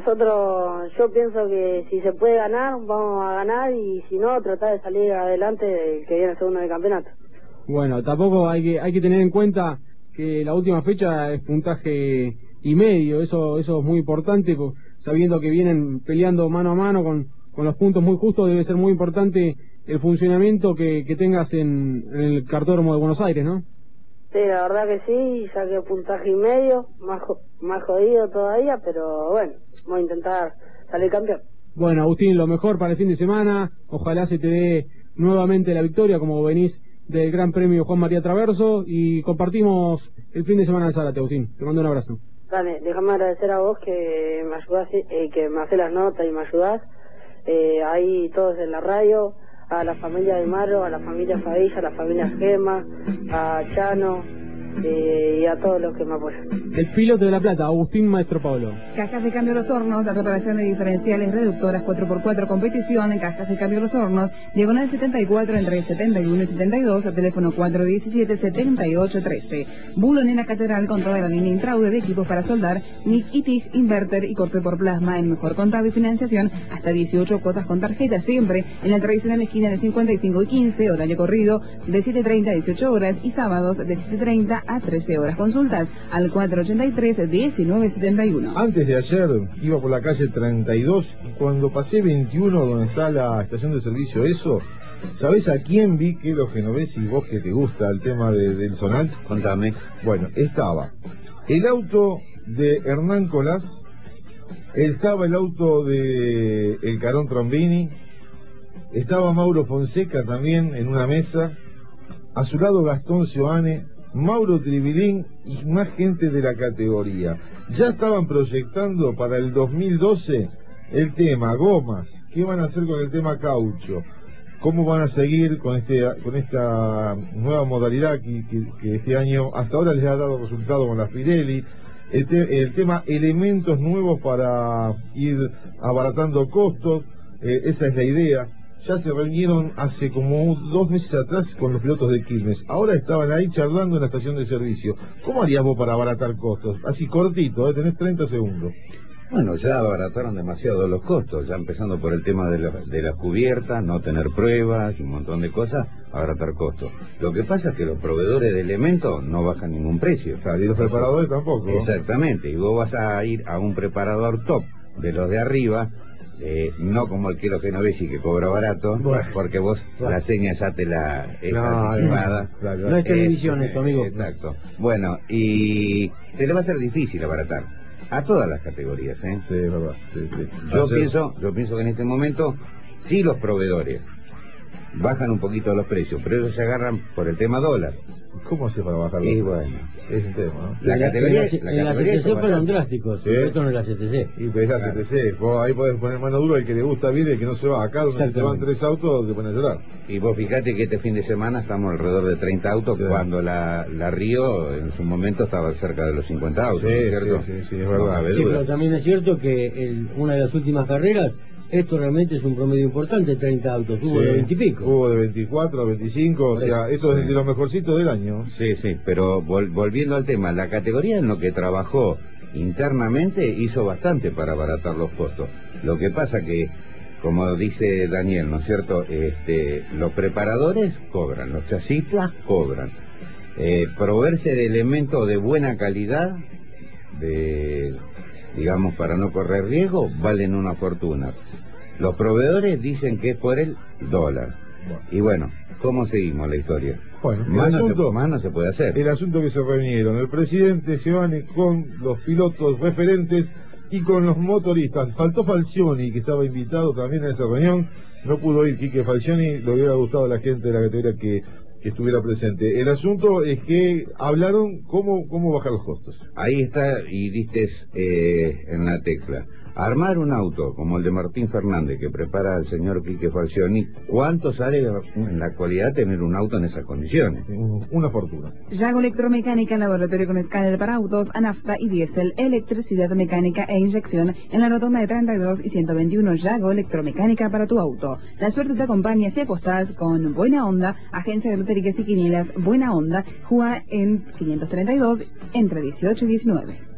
Yo pienso que si se puede ganar, vamos a ganar, y si no, tratar de salir adelante el que viene segundo del campeonato. Bueno, tampoco hay que tener en cuenta que la última fecha es puntaje y medio, eso es muy importante, sabiendo que vienen peleando mano a mano con con los puntos muy justos, debe ser muy importante el funcionamiento que tengas en el cartódromo de Buenos Aires, ¿no? Sí, la verdad que sí, saqué puntaje y medio, más jodido todavía, pero bueno, voy a intentar salir campeón. Bueno, Agustín, lo mejor para el fin de semana, ojalá se te dé nuevamente la victoria como venís del Gran Premio Juan María Traverso, y compartimos el fin de semana en Zárate, Agustín. Te mando un abrazo. Dale, déjame agradecer a vos que me ayudás, que me haces las notas y me ayudás, ahí todos en la radio, a la familia de Maro, a la familia Favilla, a la familia Gema, a Chano y a todos los que me apoyan. El piloto de La Plata, Agustín Maestro Pablo. Cajas de cambio Los Hornos, la preparación de diferenciales, reductoras 4x4, competición, cajas de cambio Los Hornos, diagonal 74 entre 71 y 72, teléfono 417-7813. Bulo Nena Catedral con toda la línea Intraude de equipos para soldar, NIC y TIG, inverter y corte por plasma, el mejor contado y financiación, hasta 18 cuotas con tarjeta, siempre en la tradicional esquina de 55 y 15, horario corrido de 7:30 a 18 horas y sábados de 7:30 a 13 horas. Consultas al 483-1971. Antes de ayer iba por la calle 32 y cuando pasé 21 donde está la estación de servicio ESO, ¿sabés a quién vi? Que los genoveses y vos que te gusta el tema del zonal. Contame. Bueno, estaba el auto de Hernán Colás, estaba el auto de El Carón Trombini, estaba Mauro Fonseca también en una mesa, a su lado Gastón Sioane, Mauro Tribilín y más gente de la categoría. Ya estaban proyectando para el 2012 el tema gomas, qué van a hacer con el tema caucho, cómo van a seguir con esta nueva modalidad que este año hasta ahora les ha dado resultado con las Pirelli, el tema elementos nuevos para ir abaratando costos, esa es la idea. Ya se reunieron hace como 2 meses atrás con los pilotos de Quilmes. Ahora estaban ahí charlando en la estación de servicio. ¿Cómo harías vos para abaratar costos? Así cortito, tenés 30 segundos. Bueno, ya abarataron demasiado los costos, ya empezando por el tema de las cubiertas, no tener pruebas y un montón de cosas, abaratar costos. Lo que pasa es que los proveedores de elementos no bajan ningún precio. Claro, y los preparadores tampoco. Exactamente, y vos vas a ir a un preparador top de los de arriba, no como el Kilo Genovesi que cobra barato, porque vos la seña ya te la es anticipada. No es televisión esto, amigo. Exacto. Bueno, y se le va a hacer difícil abaratar a todas las categorías, ¿eh? Sí, es verdad. Sí. Yo pienso que en este momento sí los proveedores bajan un poquito los precios, pero ellos se agarran por el tema dólar. ¿Cómo hace para bajarlo? Y bueno, es un tema, ¿no? La categoría en la CTC fueron drásticos, ¿sí? Esto no es la CTC. Y pues es la CTC, vos ahí podés poner mano dura, el que le gusta bien y el que no se va. Acá donde te van 3 autos te ponen a llorar. Y vos fijate que este fin de semana estamos alrededor de 30 autos, cuando la Río en su momento estaba cerca de los 50 autos, ¿cierto? Sí, es verdad. Sí, pero también es cierto que una de las últimas carreras, esto realmente es un promedio importante, 30 autos, hubo de 20 y pico. Hubo de 24, 25, o sea, esto es de los mejorcitos del año. Sí, pero volviendo al tema, la categoría en lo que trabajó internamente hizo bastante para abaratar los costos. Lo que pasa que, como dice Daniel, ¿no es cierto? Los preparadores cobran, los chasistas cobran. Proveerse de elementos de buena calidad, digamos, para no correr riesgo, valen una fortuna. Los proveedores dicen que es por el dólar. Y bueno, ¿cómo seguimos la historia? Bueno, más no se puede hacer. El asunto que se reunieron el presidente Giovanni con los pilotos referentes y con los motoristas. Faltó Falcioni, que estaba invitado también a esa reunión. No pudo ir Quique Falcioni, le hubiera gustado a la gente de la categoría que estuviera presente. El asunto es que hablaron cómo bajar los costos. Ahí está, y diste en la tecla. Armar un auto como el de Martín Fernández que prepara el señor Quique Falcioni, ¿cuánto sale en la actualidad tener un auto en esas condiciones? Una fortuna. Yago Electromecánica, laboratorio con escáner para autos, a nafta y diésel, electricidad mecánica e inyección en la rotonda de 32 y 121. Yago Electromecánica para tu auto. La suerte te acompaña si apostás con Buena Onda, agencia de loterías y quinielas Buena Onda, juega en 532 entre 18 y 19.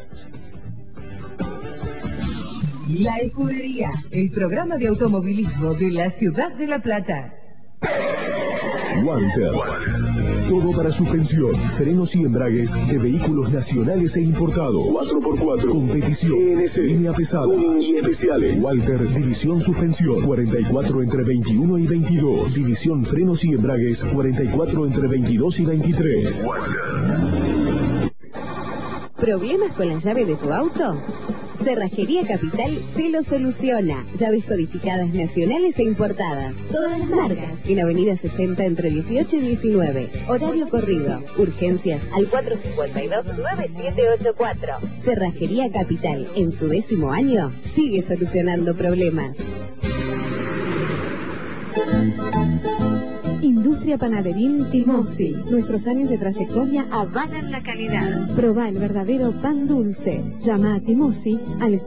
La Escudería, el programa de automovilismo de la ciudad de La Plata. Walter. Todo para suspensión, frenos y embragues de vehículos nacionales e importados. 4x4, competición, ENC, línea pesada, tuning y especiales. Walter, división suspensión, 44 entre 21 y 22. División frenos y embragues, 44 entre 22 y 23. ¿Problemas con la llave de tu auto? Cerrajería Capital te lo soluciona. Llaves codificadas nacionales e importadas. Todas las marcas. En Avenida 60 entre 18 y 19. Horario corrido. Urgencias al 452-9784. Cerrajería Capital. En su 10º año, sigue solucionando problemas. Industria Panaderín Timossi. Nuestros años de trayectoria avalan la calidad. Proba el verdadero pan dulce. Llama a Timossi al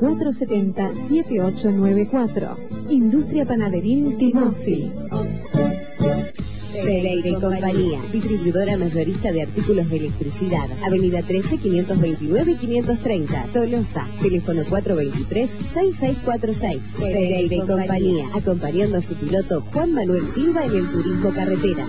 470-7894. Industria Panaderín Timossi. Pereira y Compañía, distribuidora mayorista de artículos de electricidad. Avenida 13, 529 y 530, Tolosa. Teléfono 423-6646. Pereira y Compañía, acompañando a su piloto Juan Manuel Silva en el turismo carretera.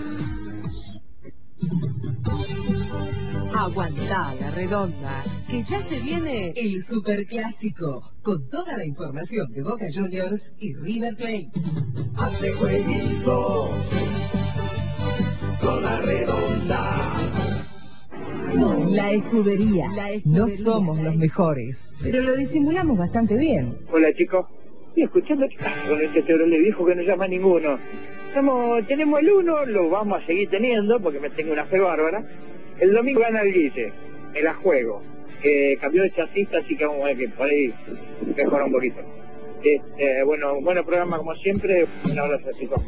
Aguantá la redonda, que ya se viene el Superclásico, con toda la información de Boca Juniors y River Plate. Hace jueguito con la redonda. La escudería. No somos los mejores, pero lo disimulamos bastante bien. Hola chicos, estoy escuchando con este Chevrolet viejo que no llama a ninguno. Tenemos el 1, lo vamos a seguir teniendo porque me tengo una fe bárbara. El domingo gana el Guille, me la juego. Cambió de chasista, así que vamos a ver que por ahí mejora un poquito. Bueno programa como siempre. Un abrazo chicos.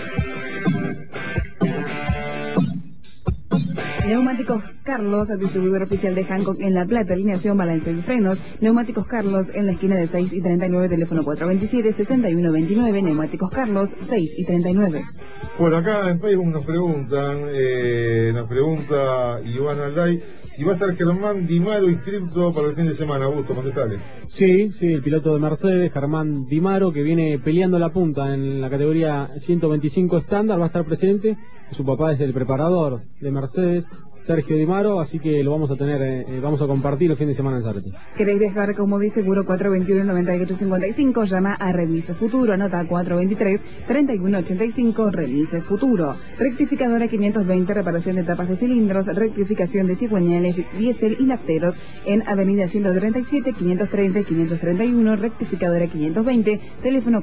Neumáticos Carlos, distribuidor oficial de Hancock en La Plata, alineación, balanceo y frenos. Neumáticos Carlos en la esquina de 6 y 39, teléfono 427-6129. Neumáticos Carlos, 6 y 39. Bueno, acá en Facebook nos pregunta Iván Alday si va a estar Germán Di Maro inscrito para el fin de semana. Augusto, contestale. Sí, el piloto de Mercedes, Germán Di Maro, que viene peleando la punta en la categoría 125 estándar, va a estar presente. Su papá es el preparador de Mercedes, Sergio Di Maro, así que lo vamos a tener, vamos a compartir el fin de semana en Zárate. ¿Queréis viajar con Modi Seguro? 421-9855, llama a Remises Futuro, anota 423-3185, Remises Futuro. Rectificadora 520, reparación de tapas de cilindros, rectificación de cigüeñales, diésel y nafteros en Avenida 137, 530 y 531, rectificadora 520, teléfono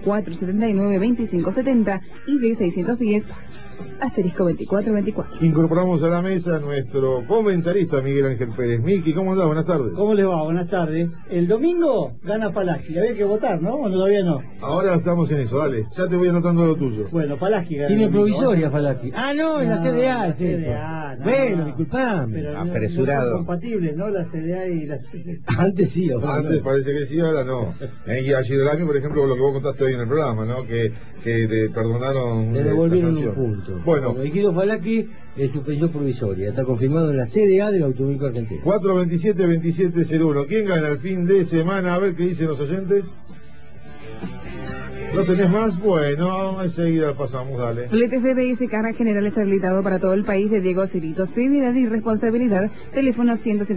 479-2570 y de 610. Asterisco 2424. Incorporamos a la mesa a nuestro comentarista Miguel Ángel Pérez. Miki, ¿cómo andás? Buenas tardes. ¿Cómo le va? Buenas tardes. El domingo gana Palaski. Había que votar, ¿no? ¿O todavía no? Ahora estamos en eso, dale. Ya te voy anotando lo tuyo. Bueno, Palaski gana. Tiene domingo, provisoria Palaski. En la CDA es eso. Bueno, disculpame. Pero apresurado. No son compatibles, ¿no? La CDA y la... Antes sí, Antes parece que sí, ahora no. Y a Girolami, por ejemplo, lo que vos contaste hoy en el programa, ¿no? Que te perdonaron. Le devolvieron un punto. Bueno, Guido Falaki en suspensión provisoria. Está confirmado en la CDA del Automóvil Argentino. 427-2701. ¿Quién gana el fin de semana? A ver qué dicen los oyentes. ¿No tenés más? Bueno, enseguida pasamos, dale. Fletes DBS Carga Generales habilitado para todo el país de Diego Cirito. Seguridad y responsabilidad. Teléfono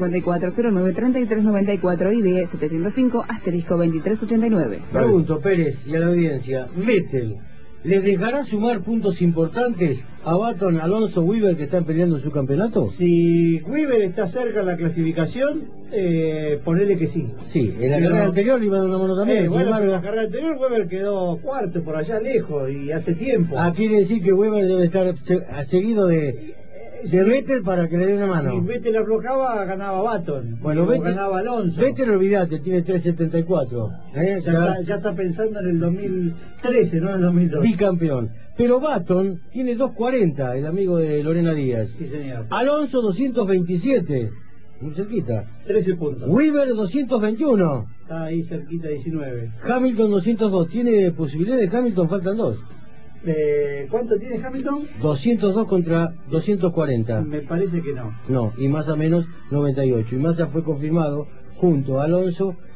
154-09-3394 y de 705 asterisco 2389. Pregunto, Pérez, y a la audiencia, Vettel, ¿les dejará sumar puntos importantes a Baton, Alonso, Weaver, que están peleando su campeonato? Si Weaver está cerca en la clasificación, ponele que sí. Sí, en la carrera anterior le iba a dar una mano también. Bueno, pero en la carrera anterior Weaver quedó cuarto por allá lejos y hace tiempo. Quiere decir que Weaver debe estar seguido de Vettel para que le dé una mano. Si Vettel aflojaba, ganaba Baton. Bueno, Vettel, ganaba Alonso. Vettel, olvidate, tiene 3.74. Ya está pensando en el 2013, no en el 2012. Bicampeón. Pero Baton tiene 2.40, el amigo de Lorena Díaz. Sí, señor. Alonso 227, muy cerquita. 13 puntos. Weaver 221. Está ahí cerquita, 19. Hamilton 202. ¿Tiene posibilidad de Hamilton? Faltan 2. ¿Cuánto tiene Hamilton? 202 contra 240. Me parece que no. No, y Massa menos 98. Y Massa fue confirmado junto a Alonso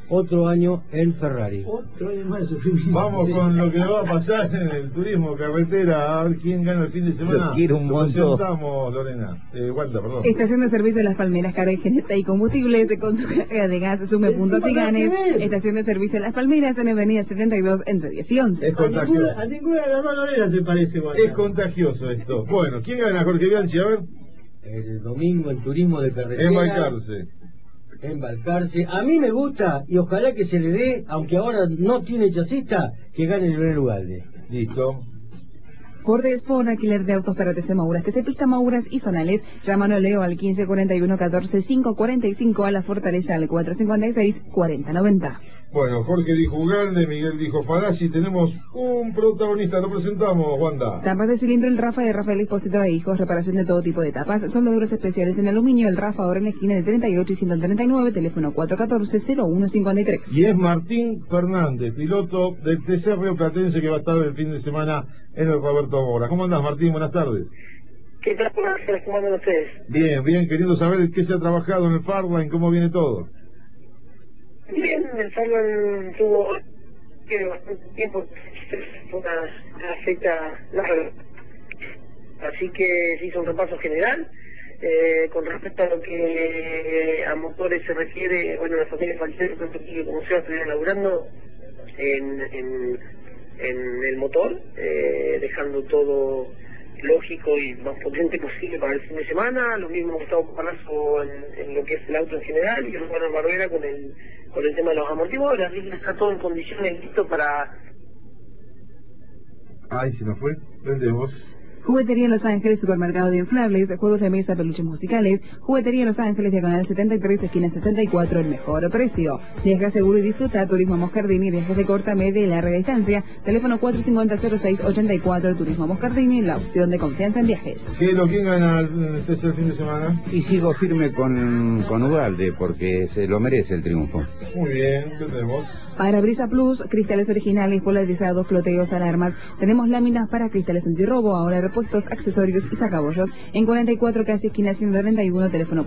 otro año el Ferrari. Otro año más de sufrimiento. Vamos con lo que va a pasar en el turismo carretera, a ver quién gana el fin de semana. Yo quiero un Lo montón. presentamos, Lorena. Wanda, perdón. Estación de servicio de Las Palmeras, carga GNC y combustibles con su carga de gas, sume puntos y ganes. Estación de servicio de Las Palmeras en Avenida 72 entre 10 y 11. Es contagioso. A ninguna de las dos Lorenas se parece, igual. Es contagioso esto. Bueno, ¿quién gana, Jorge Bianchi? A ver. El domingo el turismo de carretera. Embarcarse. A mí me gusta, y ojalá que se le dé, aunque ahora no tiene chasista, que gane el Leonel Ugalde. Listo. Ford Sport, alquiler de autos para TC Mauras, TC Pista Mauras y Zonales. Llámalo Leo al 1541 14 545, a La Fortaleza al 456 4090. Bueno, Jorge dijo Ugalde, Miguel dijo Falachi. Tenemos un protagonista, lo presentamos, Wanda. Tapas de cilindro el Rafa de Rafael Expósito de Hijos, reparación de todo tipo de tapas, soldaduras especiales en aluminio, el Rafa ahora en la esquina de 38 y 139, teléfono 414-0153. Y es Martín Fernández, piloto del TC Río Platense, que va a estar el fin de semana en el Roberto Mora. ¿Cómo andás, Martín? Buenas tardes. ¿Qué tal? ¿Cómo andan ustedes? Bien, bien, queriendo saber qué se ha trabajado en el Farline, cómo viene todo. Bien, el Farland tuvo bastante tiempo, una fecha larga, así que se hizo un repaso general. Con respecto a lo que a motores se refiere, bueno, las familias Falcero, que como se va a estar elaborando en el motor, dejando todo lógico y más potente posible para el fin de semana. Lo mismo Gustavo Palazzo en lo que es el auto en general, y Juan Barbera con el tema de los amortiguadores. Así que está todo en condiciones listo para... Ay, se nos fue. Vendemos. Juguetería Los Ángeles, supermercado de inflables, juegos de mesa, peluches musicales. Juguetería Los Ángeles, diagonal 73, esquina 64, el mejor precio. Viaja seguro y disfruta. Turismo Moscardini, viajes de corta, media y larga distancia. Teléfono 450-0684, Turismo Moscardini, la opción de confianza en viajes. ¿Quién gana el fin de semana? Y sigo firme con Ugalde, porque se lo merece el triunfo. Muy bien, ¿qué tenemos? Parabrisa Plus, cristales originales, polarizados, ploteos, alarmas. Tenemos láminas para cristales antirrobo, ahora repuestos, accesorios y sacabollos. En 44 casi esquina 131, teléfono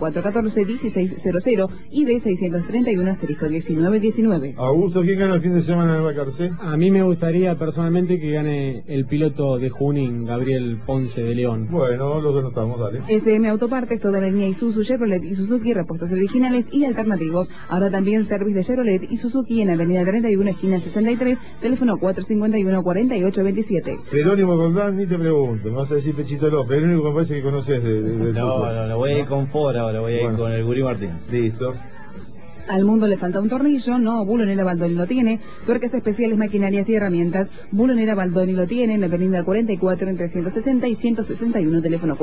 414-1600 y de 631 asterisco 1919. Augusto, ¿quién gana el fin de semana en embarcarse? A mí me gustaría personalmente que gane el piloto de Junín, Gabriel Ponce de León. Bueno, los anotamos, dale. SM Autopartes, toda la línea Isuzu, Chevrolet y Suzuki, repuestos originales y alternativos. Ahora también service de Chevrolet y Suzuki en Avenida 31, esquina 63, teléfono 451-4827. Jerónimo Gondán, ni te pregunto, me vas a decir Pechito López, el único que me parece que conoces de No, voy a ir con Ford ahora, voy a ir con el Gurí Martín. Listo. Al mundo le falta un tornillo, no, Bulonera Baldoni lo tiene. Tuercas especiales, maquinarias y herramientas, Bulonera Baldoni lo tiene en la avenida 44 entre 160 y 161, teléfono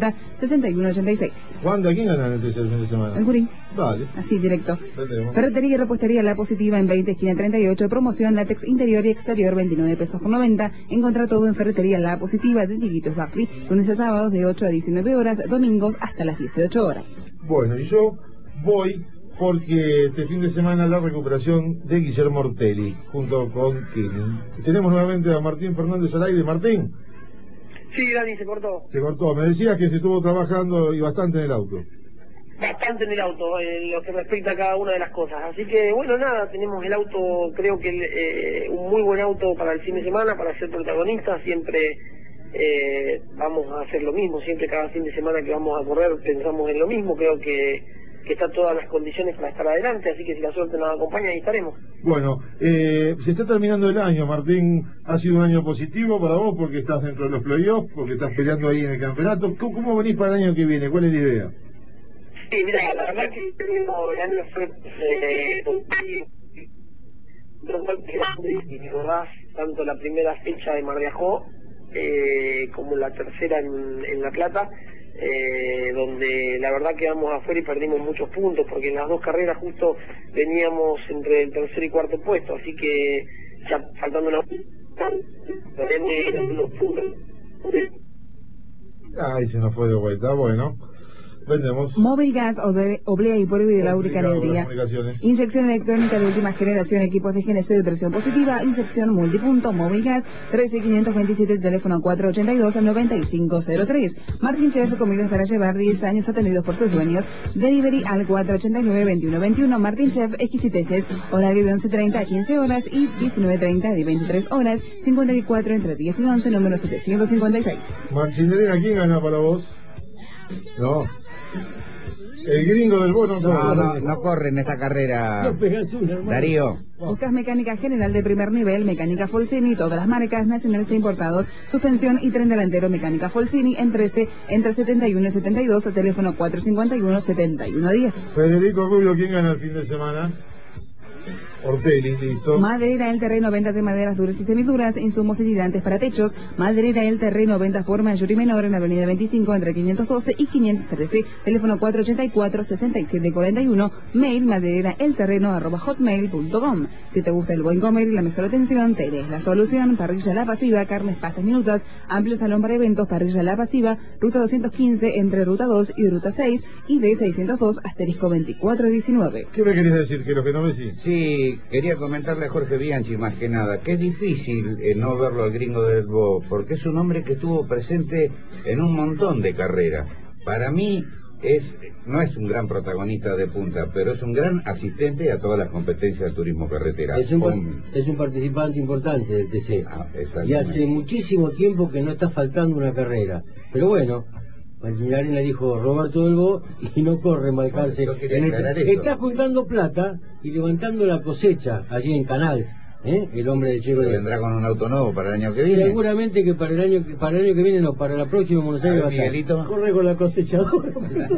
470-6186. ¿Cuándo? ¿Quién gana el tercer fin de semana? El Gurí. Vale. Así, directo. Tenemos. Ferretería y repostería La Positiva en 20, esquina 38, promoción látex interior y exterior 29 pesos con 90. Encontrá todo en Ferretería La Positiva de Dieguitos Bafri, lunes a sábados de 8 a 19 horas, domingos hasta las 18 horas. Bueno, y yo voy porque este fin de semana la recuperación de Guillermo Ortelli, junto con Killing. Tenemos nuevamente a Martín Fernández al aire. Martín. Sí, Dani, se cortó. Se cortó. Me decías que se estuvo trabajando y bastante en el auto. Bastante en el auto, en lo que respecta a cada una de las cosas. Así que, bueno, nada, tenemos el auto, creo que un muy buen auto para el fin de semana, para ser protagonista. Siempre vamos a hacer lo mismo, siempre cada fin de semana que vamos a correr pensamos en lo mismo. Creo que está todas las condiciones para estar adelante, así que si la suerte nos acompaña, ahí estaremos. Bueno, se está terminando el año, Martín. Ha sido un año positivo para vos porque estás dentro de los playoffs, porque estás peleando ahí en el campeonato. ¿Cómo venís para el año que viene? ¿Cuál es la idea? Sí, mira, la verdad que el año fue tanto la primera fecha de Mar de Ajó como la tercera en La Plata, donde la verdad quedamos afuera y perdimos muchos puntos, porque en las dos carreras justo veníamos entre el tercer y cuarto puesto, así que ya faltando una Ahí se nos fue de vuelta. Bueno, Vendemos. Móvil gas, oblea y polvo hidráulica en el día. Comunicaciones. Inyección electrónica de última generación, equipos de GNC de presión positiva, inyección multipunto, móvil gas, 13527, teléfono 482-9503. Martín Chef, comidas para llevar, 10 años atendidos por sus dueños. Delivery al 489-2121. Martín Chef, exquisiteces, horario de 11:30 a 15 horas y 19:30 de 23 horas, 54 entre 10 y 11, número 756. Marchinelina, ¿quién gana para vos? No. El gringo del bono no corre en esta carrera. Darío. Buscas mecánica general de primer nivel, mecánica Folsini, todas las marcas nacionales e importados, suspensión y tren delantero, mecánica Folsini, entre 71 y 72, teléfono 451-7110. Federico Rubio, ¿quién gana el fin de semana? Ortelli, listo. Madera El Terreno, ventas de maderas duras y semiduras, insumos y tirantes para techos. Madera El Terreno, ventas por mayor y menor en Avenida 25 entre 512 y 513. Teléfono 484-6741. Mail maderaelterreno@hotmail.com. Si te gusta el buen comer y la mejor atención, tenés la solución. Parrilla La Pasiva, carnes, pastas minutas, amplio salón para eventos. Parrilla La Pasiva, ruta 215 entre ruta 2 y ruta 6 y de 602 asterisco 2419. ¿Qué me querés decir? Que lo que no me decís. Sí, quería comentarle a Jorge Bianchi más que nada que es difícil no verlo al gringo del Bo, porque es un hombre que estuvo presente en un montón de carreras. Para mí no es un gran protagonista de punta, pero es un gran asistente a todas las competencias de turismo carretera. Es un participante importante del TC. Y hace muchísimo tiempo que no está faltando una carrera. Pero bueno, Martinarena dijo Roberto del Bo y no corre Balcarce. Está juntando plata y levantando la cosecha allí en Canals. El hombre de Checo vendrá con un auto nuevo para el año que viene. Seguramente que para el año que viene no, para la próxima Buenos Aires va a Miguelito. Corre con la cosechadora.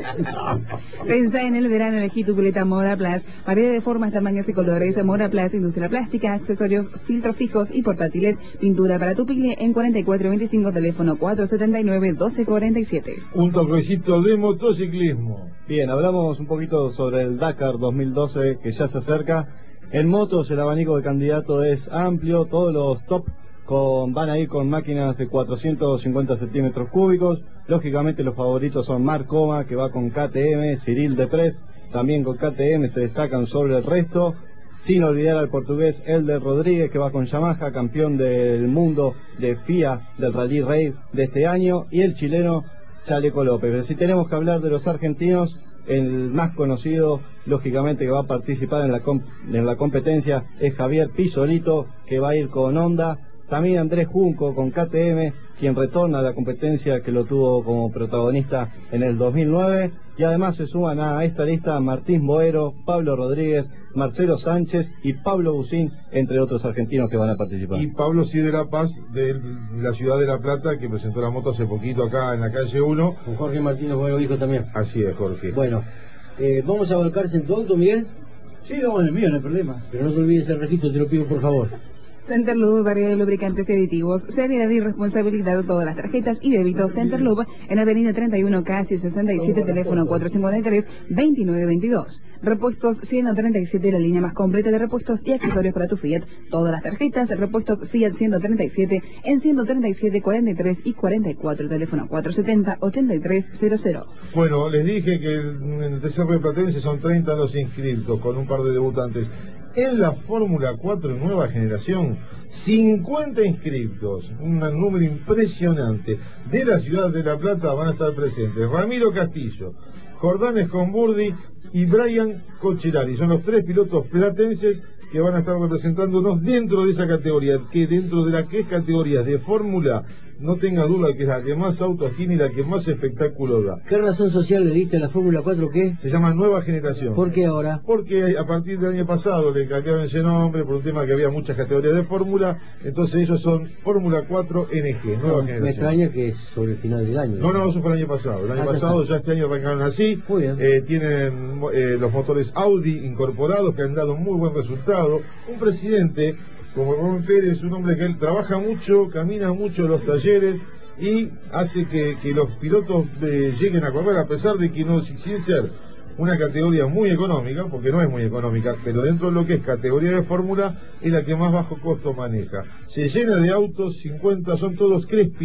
Pensá en el verano, elegí tu pileta Moraplas. Variedad de formas, tamaños y colores. Moraplas, industria plástica, accesorios, filtros fijos y portátiles. Pintura para tu pile en 4425, teléfono 479-1247. Un toquecito de motociclismo. Bien, hablamos un poquito sobre el Dakar 2012 que ya se acerca. En motos el abanico de candidato es amplio, todos los top van a ir con máquinas de 450 centímetros cúbicos. Lógicamente los favoritos son Marc Coma, que va con KTM, Cyril Deprez, también con KTM, se destacan sobre el resto. Sin olvidar al portugués Elder Rodríguez, que va con Yamaha, campeón del mundo de FIA del Rally Raid de este año, y el chileno Chaleco López. Pero si tenemos que hablar de los argentinos, el más conocido, lógicamente, que va a participar en la competencia es Javier Pisolito, que va a ir con Honda. También Andrés Junco con KTM, quien retorna a la competencia que lo tuvo como protagonista en el 2009. Y además se suman a esta lista Martín Boero, Pablo Rodríguez, Marcelo Sánchez y Pablo Bucín, entre otros argentinos que van a participar. Y Pablo C. de la Paz, de la ciudad de La Plata, que presentó la moto hace poquito acá en la calle 1. Con Jorge Martínez Boero, hijo también. Así es, Jorge. Bueno, ¿vamos a volcarse en tu auto, Miguel? Sí, vamos en el mío, no hay problema. Pero no te olvides el registro, te lo pido por favor. Centerlube, variedad de lubricantes y aditivos, seriedad y responsabilidad de todas las tarjetas y débitos. Centerlube en Avenida 31, casi 67, teléfono 453-2922. Repuestos 137, la línea más completa de repuestos y accesorios para tu Fiat. Todas las tarjetas, repuestos Fiat 137 en 137, 43 y 44, teléfono 470-8300. Bueno, les dije que en el TCR Platense son 30 los inscritos, con un par de debutantes. En la Fórmula 4 nueva generación, 50 inscriptos, un número impresionante. De la ciudad de La Plata van a estar presentes Ramiro Castillo, Jordán Escomburdi y Brian Cocherari. Son los 3 pilotos platenses que van a estar representándonos dentro de esa categoría, que dentro de la que es categoría de Fórmula, no tenga duda que es la que más autos tiene y la que más espectáculo da. ¿Qué razón social le diste a la Fórmula 4 qué? Se llama Nueva Generación. ¿Por qué ahora? Porque a partir del año pasado le cambiaron ese nombre por un tema que había muchas categorías de Fórmula, entonces ellos son Fórmula 4 NG, Nueva Generación. Me extraña que es sobre el final del año. No, eso fue el año pasado. El año pasado, ya este año arrancaron así. Muy bien. Tienen los motores Audi incorporados que han dado muy buen resultado. Un presidente como Ramón Pérez, un hombre que él trabaja mucho, camina mucho en los talleres y hace que los pilotos lleguen a correr, a pesar de que no, sin ser una categoría muy económica, porque no es muy económica, pero dentro de lo que es categoría de Fórmula es la que más bajo costo maneja. Se llena de autos, 50, son todos Crespi,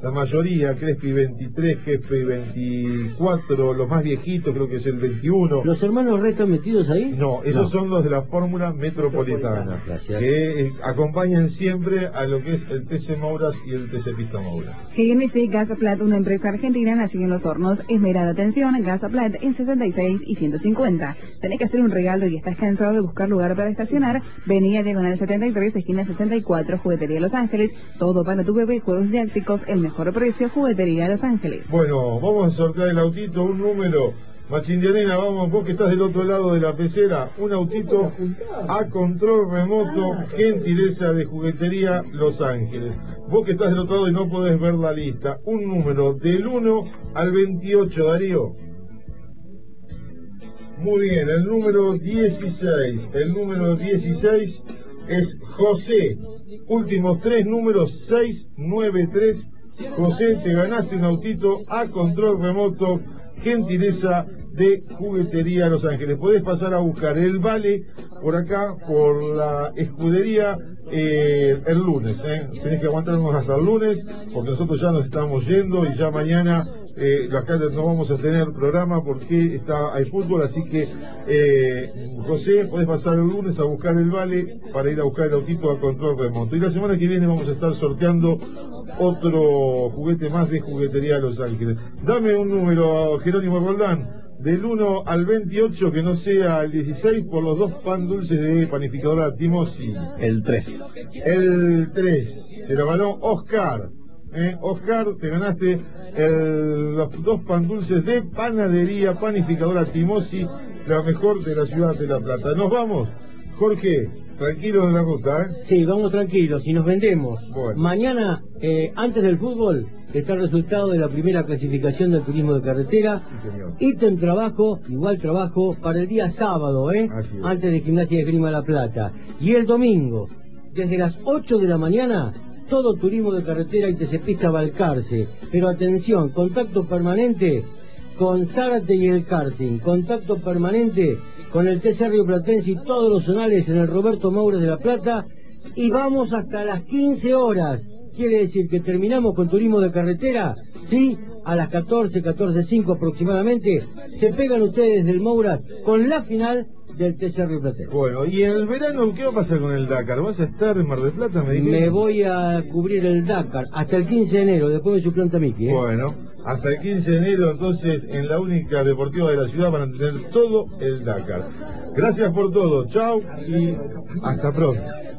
la mayoría, Crespi 23, Crespi 24, los más viejitos creo que es el 21. ¿Los hermanos Red están metidos ahí? No, esos son los de la fórmula metropolitana, que acompañan siempre a lo que es el TC Mouras y el TC Pista Mouras. GNC Gasaplat, una empresa argentina nacida en Los Hornos. Esmerada atención, Gasaplat en 66 y 150. Tenés que hacer un regalo y estás cansado de buscar lugar para estacionar. Vení a Diagonal 73, esquina 64, Juguetería Los Ángeles. Todo para tu bebé, juegos didácticos, el mejor precio, Juguetería Los Ángeles. Bueno, vamos a sortear el autito, un número. Machindianena, vamos, vos que estás del otro lado de la pecera, un autito a control remoto, gentileza de Juguetería Los Ángeles. Vos que estás del otro lado y no podés ver la lista, un número del 1 al 28, Darío. Muy bien, el número 16. El número 16 es José. Últimos 3 números 693. José, te ganaste un autito a control remoto, gentileza de Juguetería Los Ángeles. Podés pasar a buscar el vale por acá, por la escudería, el lunes. Tenés que aguantarnos hasta el lunes, porque nosotros ya nos estamos yendo y ya mañana acá no vamos a tener programa porque hay fútbol, así que José, podés pasar el lunes a buscar el vale para ir a buscar el autito a control remoto. Y la semana que viene vamos a estar sorteando otro juguete más de Juguetería Los Ángeles. Dame un número, Jerónimo Roldán, del 1 al 28, que no sea el 16, por los 2 pan dulces de panificadora Timosi. El 3. El 3. Se lo ganó Oscar. Oscar, te ganaste los 2 pan dulces de panadería panificadora Timosi, la mejor de la ciudad de La Plata. Nos vamos, Jorge. Tranquilos en la ruta, Sí, vamos tranquilos y nos vendemos. Bueno. Mañana, antes del fútbol, está el resultado de la primera clasificación del turismo de carretera. Sí, señor. Ítem trabajo, igual trabajo, para el día sábado, antes de Gimnasia de Esgrima La Plata. Y el domingo, desde las 8 de la mañana, todo turismo de carretera y TC Balcarce. Pero atención, contacto permanente con Zárate y el karting, contacto permanente con el TC Río Platense y todos los zonales en el Roberto Mouras de La Plata, y vamos hasta las 15 horas. Quiere decir que terminamos con turismo de carretera, ¿sí? A las 14:05 aproximadamente, se pegan ustedes del Mouras con la final del TC Río Platense. Bueno, y en el verano, ¿qué va a pasar con el Dakar? ¿Vas a estar en Mar del Plata? Me voy a cubrir el Dakar hasta el 15 de enero, después me suplanta Miki. Bueno, hasta el 15 de enero, entonces, en la única deportiva de la ciudad van a tener todo el Dakar. Gracias por todo, chao y hasta pronto.